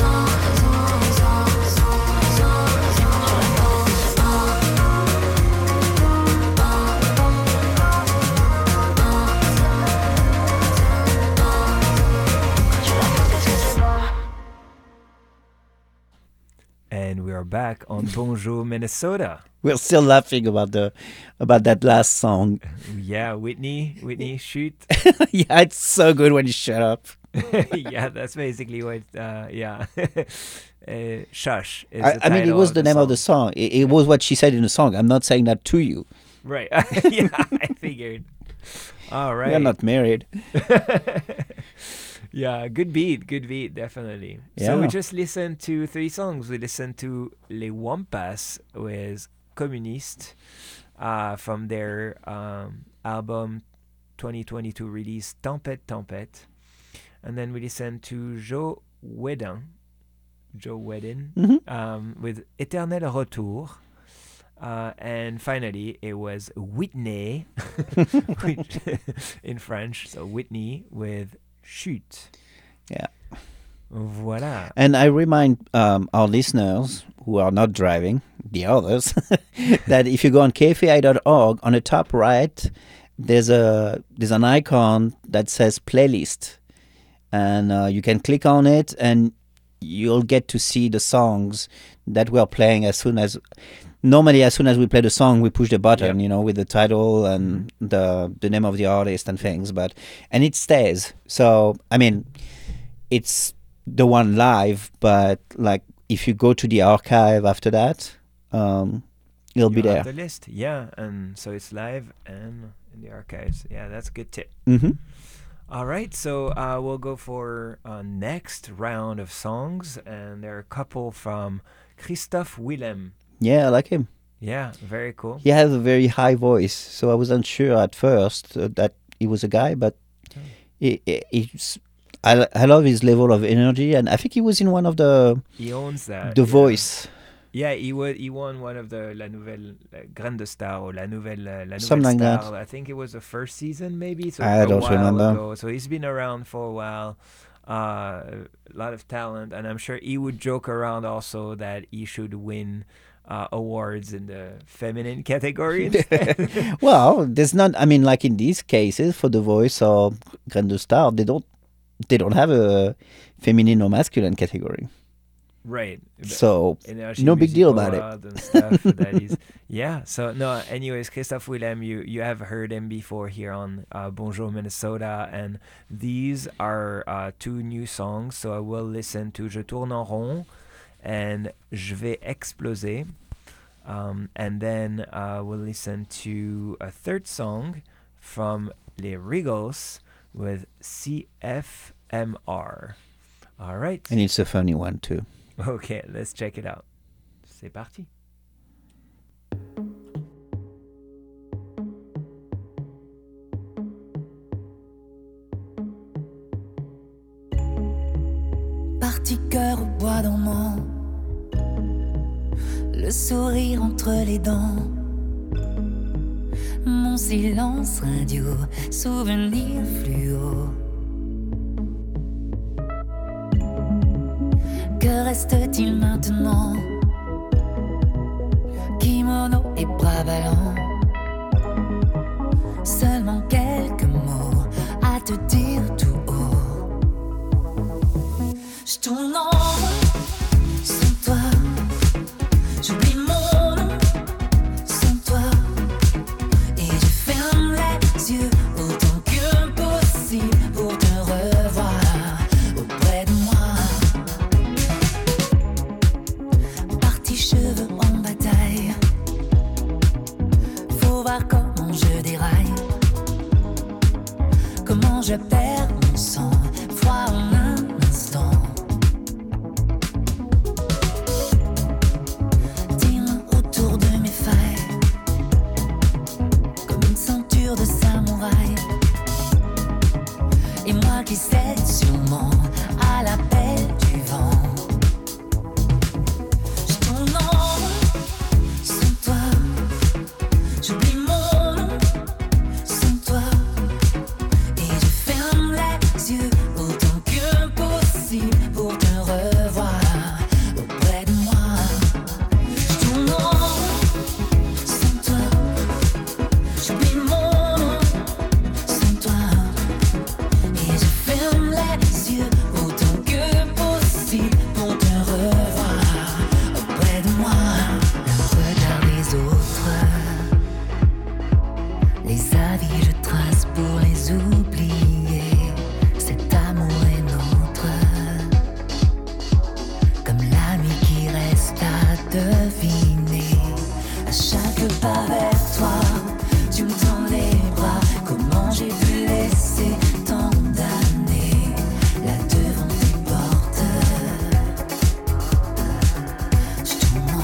And we are back on Bonjour Minnesota. We're still laughing about that last song. Yeah, Whitney, shoot. Yeah, it's so good when you shut up. Yeah, that's basically what. Yeah, shush. Is I mean, it was the name of the song. It was what she said in the song. I'm not saying that to you. Right. Yeah, I figured. All right. We're not married. Yeah, good beat, definitely. Yeah. So we just listened to 3 songs. We listened to Les Wampas with Communiste from their album 2022 release Tempête. And then we listened to Joe Wedin with Éternel Retour. And finally, it was Whitney, which, in French, so Whitney with Chute. Yeah. Voilà. And I remind our listeners who are not driving, the others, that if you go on kfai.org, on the top right, there's an icon that says playlist. And you can click on it and you'll get to see the songs that we're playing as soon as we play the song, we push the button, with the title and the name of the artist and things. And it stays. So, I mean, it's the one live, but like if you go to the archive after that, it'll be there. The list, yeah. And so it's live and in the archives. Yeah, that's a good tip. Mm-hmm. All right, so we'll go for next round of songs. And there are a couple from Christophe Willem. Yeah, I like him. Yeah, very cool. He has a very high voice, so I wasn't sure at first that he was a guy, but I love his level of energy, and I think he was in one of the... He owns that. The Voice. Yeah, he won one of the La Nouvelle Grande Star or La Nouvelle Something Star. like that. I think it was the first season, maybe. So I don't remember. Ago. So he's been around for a while. A lot of talent, and I'm sure he would joke around also that he should win awards in the feminine category. Well, there's not. I mean, like in these cases for The Voice or Grande Star, they don't have a feminine or masculine category. Right. So no big deal about it. And stuff that is, yeah. So no. Anyways, Christophe Willem, you have heard him before here on Bonjour Minnesota, and these are 2 new songs. So I will listen to Je tourne en rond and Je vais exploser, and then we'll listen to a 3rd song from Les Regals with CFMR. All right. And it's a funny one too. Okay, let's check it out. C'est parti. Parti cœur au bois dormant, le sourire entre les dents, mon silence radio, souvenir fluo. Que reste-t-il maintenant? Kimono et bras ballants, seulement quelques mots à te dire tout haut. Je tourne en rond sans toi, j'oublie mon nom sans toi, et je ferme les yeux autant que possible pour te revoir auprès de moi. Cheveux en bataille, que pas vers toi. Tu me tends les bras, comment j'ai pu laisser tant d'années là devant tes portes. Je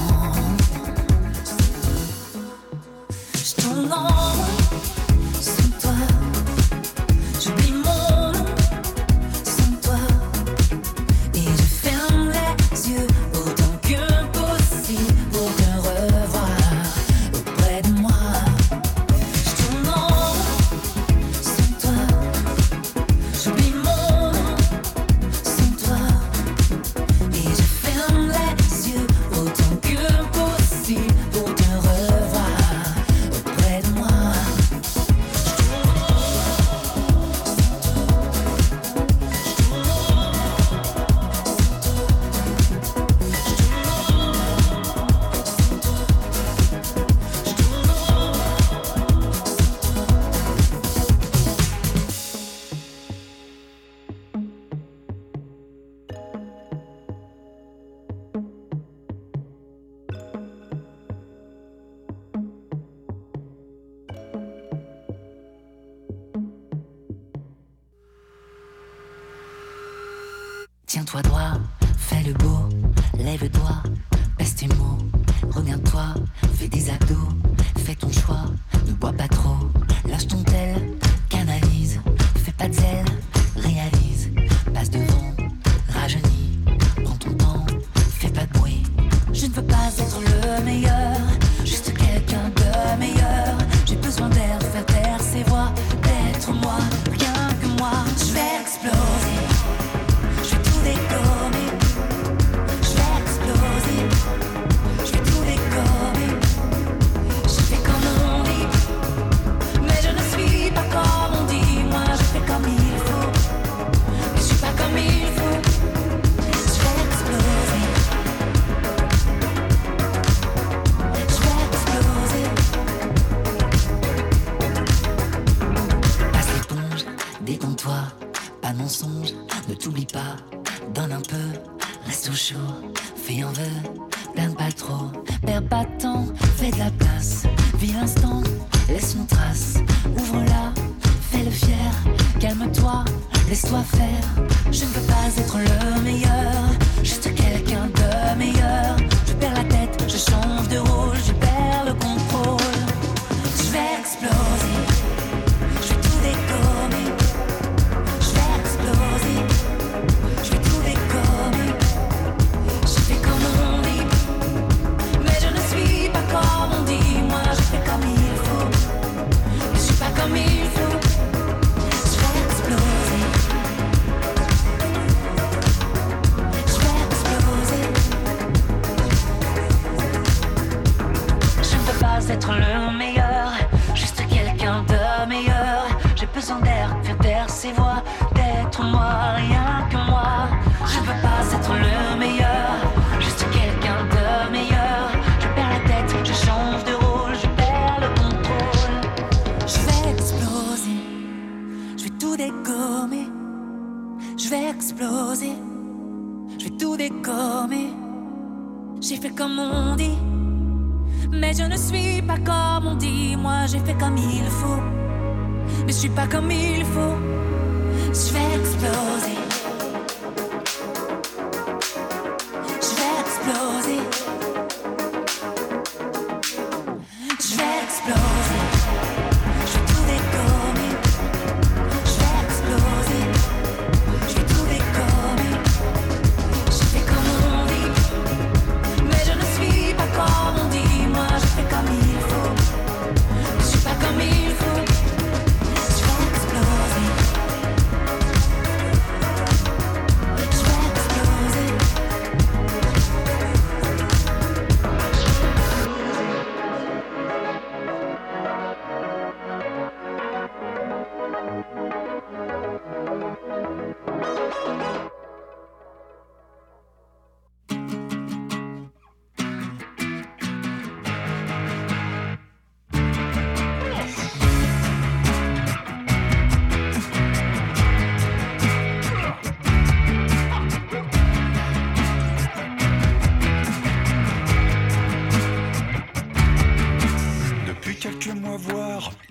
tourne en rond sans toi. J'oublie mon nom sans toi. Et je ferme les yeux autant que possible pour te revoir auprès de moi. Je tourne en rond sans toi. J'oublie mon nom sans toi. Et je ferme les yeux autant que possible pour te revoir auprès de moi. Tiens-toi droit, fais le beau, lève le doigt, baisse tes mots, regarde-toi, fais des abdos, fais ton choix, ne bois pas trop, lâche ton tel, canalise, fais pas de zèle, réalise, passe devant, rajeunit, prends ton temps, fais pas de bruit. Je ne veux pas être le meilleur, juste quelqu'un de meilleur. J'ai besoin d'air, faire taire ses voix, d'être moi, rien que moi. Je vais exploser. Je vais tout dégommer, je vais exploser, je vais tout dégommer. Je fais comme on dit, mais je ne suis pas comme on dit. Moi je fais comme il faut, mais je suis pas comme il faut. Je vais exploser, je vais exploser. Passe l'éponge, détends-toi, pas de mensonge. Ne t'oublie pas, donne un peu, reste au chaud, fais un vœu, plains pas trop, perds pas de temps, fais de la place, vis l'instant, laisse une trace, ouvre-la, fais le fier, calme-toi, laisse-toi faire. Je ne veux pas être le meilleur, juste quelqu'un de meilleur. Je perds la tête, je change de rôle, je perds le contrôle. Je vais exploser, je vais tout dégommer. Je vais exploser, je vais tout dégommer. Je fais comme on dit, mais je ne suis pas comme on dit. Moi je fais comme il faut, mais je suis pas comme il faut. Je vais exploser, je vais exploser. Je ne peux pas être le meilleur, juste quelqu'un de meilleur. J'ai besoin d'air, faire taire ses voix, d'être moi, rien que moi. Je ne veux pas être le meilleur, juste quelqu'un de meilleur. Je perds la tête, je change de rôle, je perds le contrôle. Je vais exploser, je vais tout dégommer. Je vais exploser, je vais tout dégommer. J'ai fait comme on dit, mais je ne suis pas comme on dit. Moi j'ai fait comme il faut, mais je suis pas comme il faut. Je vais exploser, je vais exploser, je vais exploser, je vais tout dégommer. Je vais exploser, je vais tout dégommer. Je fais comme on dit, mais je ne suis pas comme on dit. Moi je fais comme il faut, mais je suis pas comme il faut. Je vais exploser.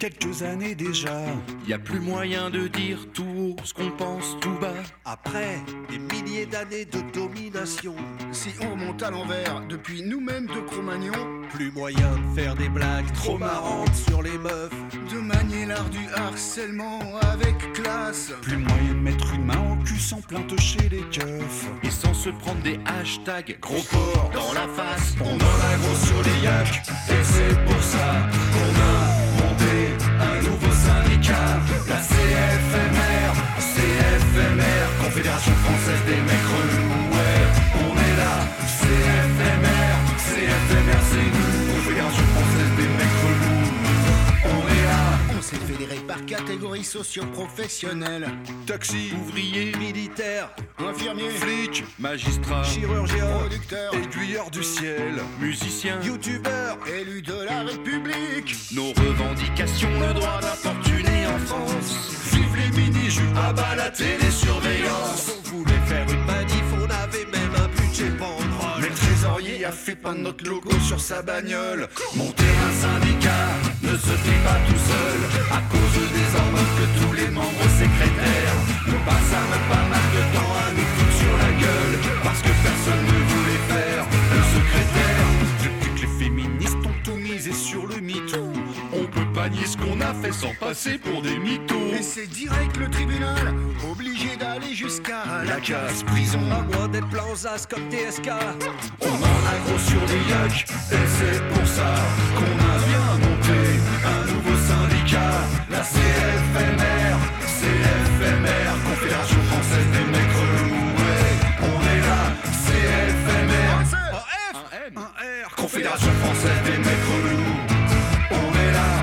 quelques années déjà. Y a plus moyen de dire tout haut ce qu'on pense tout bas. Après des milliers d'années de domination, si on remonte à l'envers depuis nous-mêmes de Cro-Magnon, plus moyen de faire des blagues trop marrantes sur les meufs, de manier l'art du harcèlement avec classe, plus moyen de mettre une main au cul sans plainte chez les keufs, et sans se prendre des hashtags gros porc dans la face. On en a gros sur les yaks, et c'est pour ça qu'on a monté un nouveau syndicat, la CFMR, Confédération Française des Mecs Relous. Ouais, on est là, CFMR, c'est nous, Confédération Française des Mecs Relous. On est là. On s'est fédéré par catégorie socio-professionnelle. Taxi, ouvrier, militaire, infirmier, flic, magistrat, chirurgien, producteur, aiguilleur du ciel, musicien, youtubeur, élu de la République. Nos revendications, le droit d'importuner en France. Vive les mini-jus, à bas la télésurveillance. On voulait faire une manif, on avait même un budget banderole. Mais le trésorier a fait peindre notre logo sur sa bagnole. Monter un syndicat ne se fait pas tout seul, à cause des hormones que tous les membres secrétaires nous passent pas mal de temps à nous foutre sur la gueule, parce que personne ne voulait faire le secrétaire. Depuis que les féministes ont tout misé sur le MeToo, on peut pas nier ce qu'on a fait sans passer pour des mythos. Et c'est direct le tribunal, obligé d'aller jusqu'à la casse prison, à moins d'être plein aux as comme TSK. On en a gros sur les yaks, et c'est pour ça qu'on a bien monté un nouveau syndicat, la CFMR, Confédération Française des Mecs Relous. Ouais, on est là, CFMR, un F, un R, Confédération Française des Mecs Relous. On est là.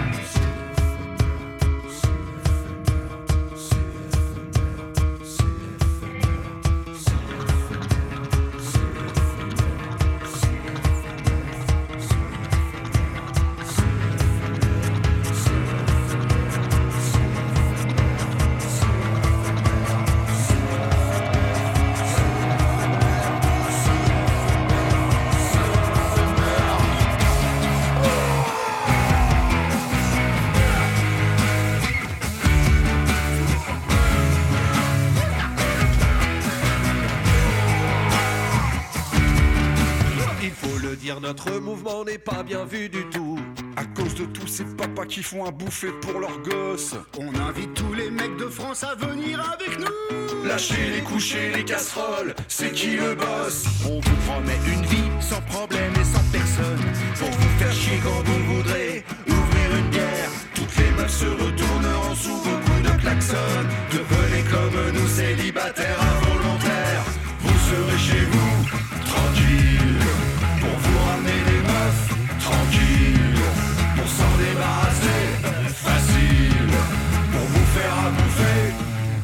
Notre mouvement n'est pas bien vu du tout, à cause de tous ces papas qui font à bouffer pour leurs gosses. On invite tous les mecs de France à venir avec nous. Lâchez les couchers, les casseroles, c'est qui le boss? On vous promet une vie sans problème et sans personne, pour vous faire chier quand vous voudrez ouvrir une bière. Toutes les meufs se retourneront sous vos coups de klaxon. Devenez comme nous, célibataires involontaires. Vous serez chez vous, tranquille, pour vous ramener les meufs, tranquille, pour s'en débarrasser, facile, pour vous faire à bouffer,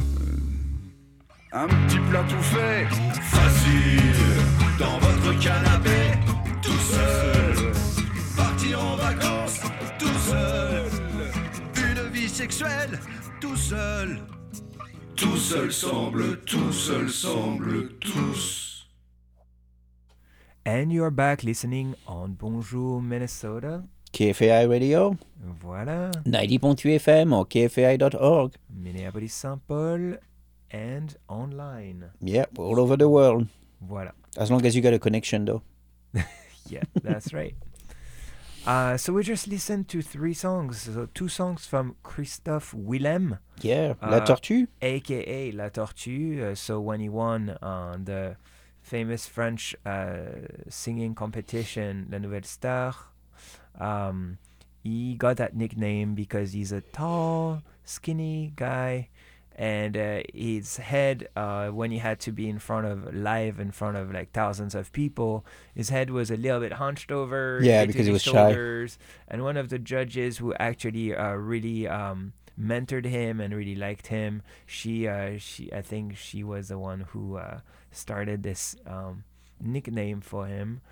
un petit plat tout fait, facile, dans votre canapé, tout seul, partir en vacances, tout seul, une vie sexuelle, tout seul semble, tous. And you're back listening on Bonjour Minnesota. KFAI Radio. Voilà. 90.3 FM or KFAI.org. Minneapolis St. Paul and online. Yeah, all over the world. Voilà. As long as you got a connection though. Yeah, that's right. So we just listened to 3 songs. So 2 songs from Christophe Willem. Yeah, La Tortue. AKA La Tortue. So when he won the famous French singing competition, La Nouvelle Star, he got that nickname because he's a tall, skinny guy, and his head, when he had to be in front of like thousands of people, his head was a little bit hunched over. Yeah, because he was shoulders. Shy. And one of the judges who actually really mentored him and really liked him, I think she was the one who started this nickname for him.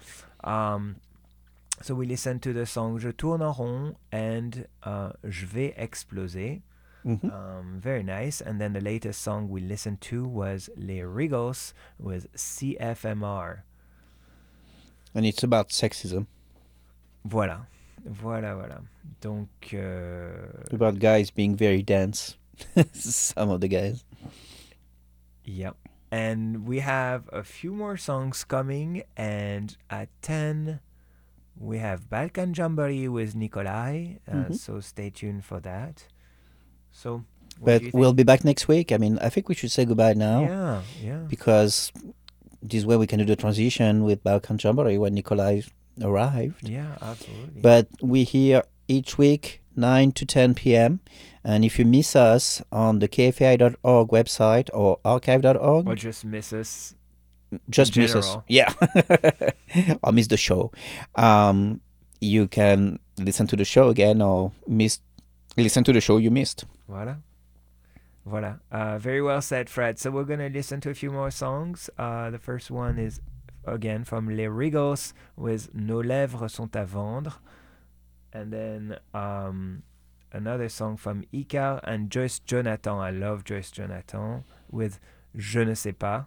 So we listened to the song Je tourne en rond and Je vais exploser. Mm-hmm. Very nice. And then the latest song we listened to was Les Rigos with CFMR. And it's about sexism. Voilà. Voilà. Donc. About guys being very dense. Some of the guys. Yeah. And we have a few more songs coming. And at 10, we have Balkan Jamboree with Nikolai. So stay tuned for that. So. But we'll be back next week. I mean, I think we should say goodbye now. Yeah. Because this way we can do the transition with Balkan Jamboree when Nikolai arrived. Yeah, absolutely. But we're here each week, 9 to 10 p.m. And if you miss us on the kfai.org website or archive.org... Or just miss us. Just miss us. Yeah. Or miss the show. You can listen to the show again or listen to the show you missed. Voilà. Very well said, Fred. So we're going to listen to a few more songs. The first one is, again, from Les Rigos with Nos lèvres sont à vendre. And then another song from Icar and Joyce Jonathan. I love Joyce Jonathan with Je ne sais pas.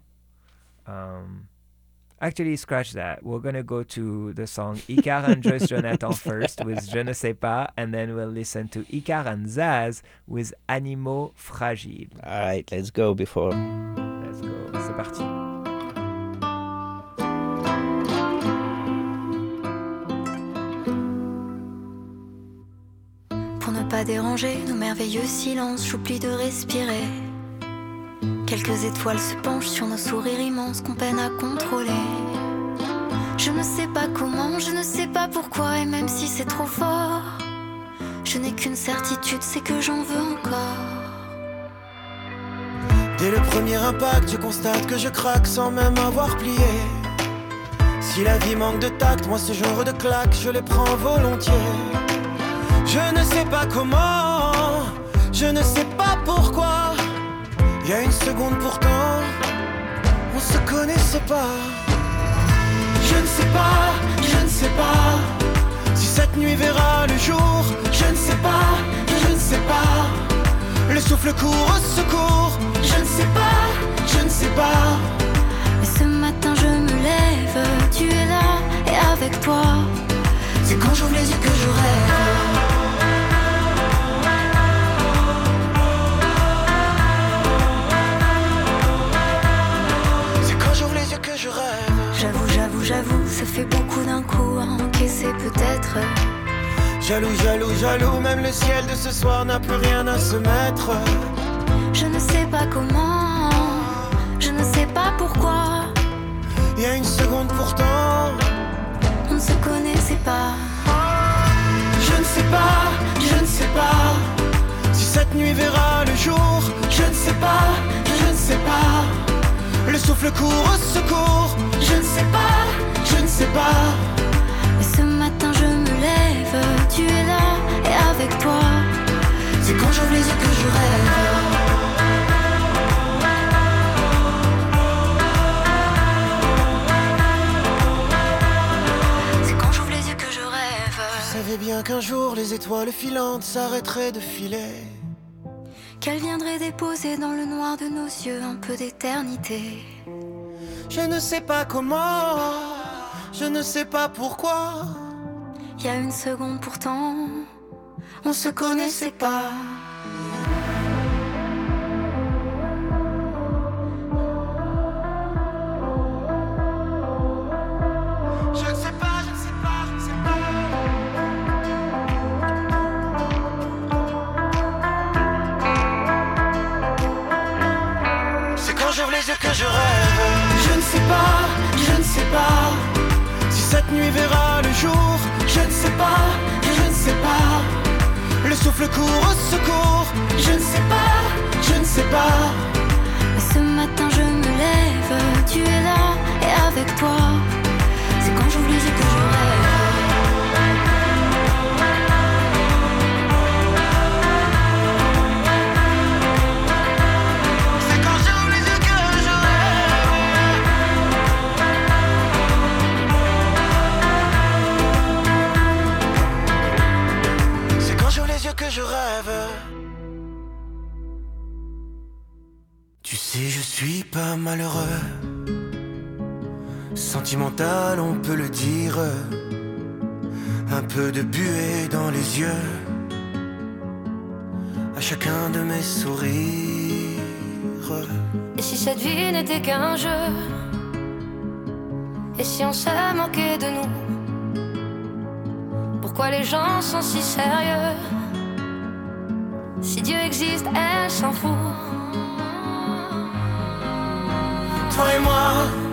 Actually, scratch that. We're going to go to the song Icar and Joyce Jonathan first with Je ne sais pas, and then we'll listen to Icar and Zaz with Animaux Fragiles. All right, let's go before. Let's go. C'est parti. Pour ne pas déranger nos merveilleux silences, j'oublie de respirer. Quelques étoiles se penchent sur nos sourires immenses qu'on peine à contrôler. Je ne sais pas comment, je ne sais pas pourquoi, et même si c'est trop fort, je n'ai qu'une certitude, c'est que j'en veux encore. Dès le premier impact, je constate que je craque sans même avoir plié. Si la vie manque de tact, moi ce genre de claques, je les prends volontiers. Je ne sais pas comment, je ne sais pas pourquoi. Il y a une seconde pourtant, on se connaissait pas. Je ne sais pas si cette nuit verra le jour. Je ne sais pas, le souffle court au secours. Je ne sais pas. Mais ce matin je me lève, tu es là et avec toi, c'est quand j'ouvre les yeux que je rêve. J'avoue, ça fait beaucoup d'un coup à encaisser peut-être. Jaloux, même le ciel de ce soir n'a plus rien à se mettre. Je ne sais pas comment, je ne sais pas pourquoi. Il y a une seconde pourtant, on ne se connaissait pas. Je ne sais pas si cette nuit verra le jour. Je ne sais pas. Le souffle court au secours. Je ne sais pas. Mais ce matin je me lève, tu es là et avec toi, c'est quand j'ouvre les yeux que je rêve. C'est quand j'ouvre les yeux que je rêve. Je savais bien qu'un jour les étoiles filantes s'arrêteraient de filer, qu'elles viendraient déposer dans le noir de nos yeux un peu d'éternité. Je ne sais pas comment, je ne sais pas pourquoi. Il y a une seconde pourtant, on se connaissait pas. Je ne sais pas. C'est quand j'ouvre les yeux que je rêve. Je ne sais pas si cette nuit verra le jour. Je ne sais pas. Le souffle court au secours. Je ne sais pas. Mais ce matin je me lève, tu es là et avec toi, c'est quand j'ouvre les yeux que je rêve. Que je rêve. Tu sais, je suis pas malheureux. Sentimental, on peut le dire. un peu de buée dans les yeux, à chacun de mes sourires. Et si cette vie n'était qu'un jeu, et si on se moquait de nous, pourquoi les gens sont si sérieux? Si Dieu existe, elle s'en fout. Toi et moi,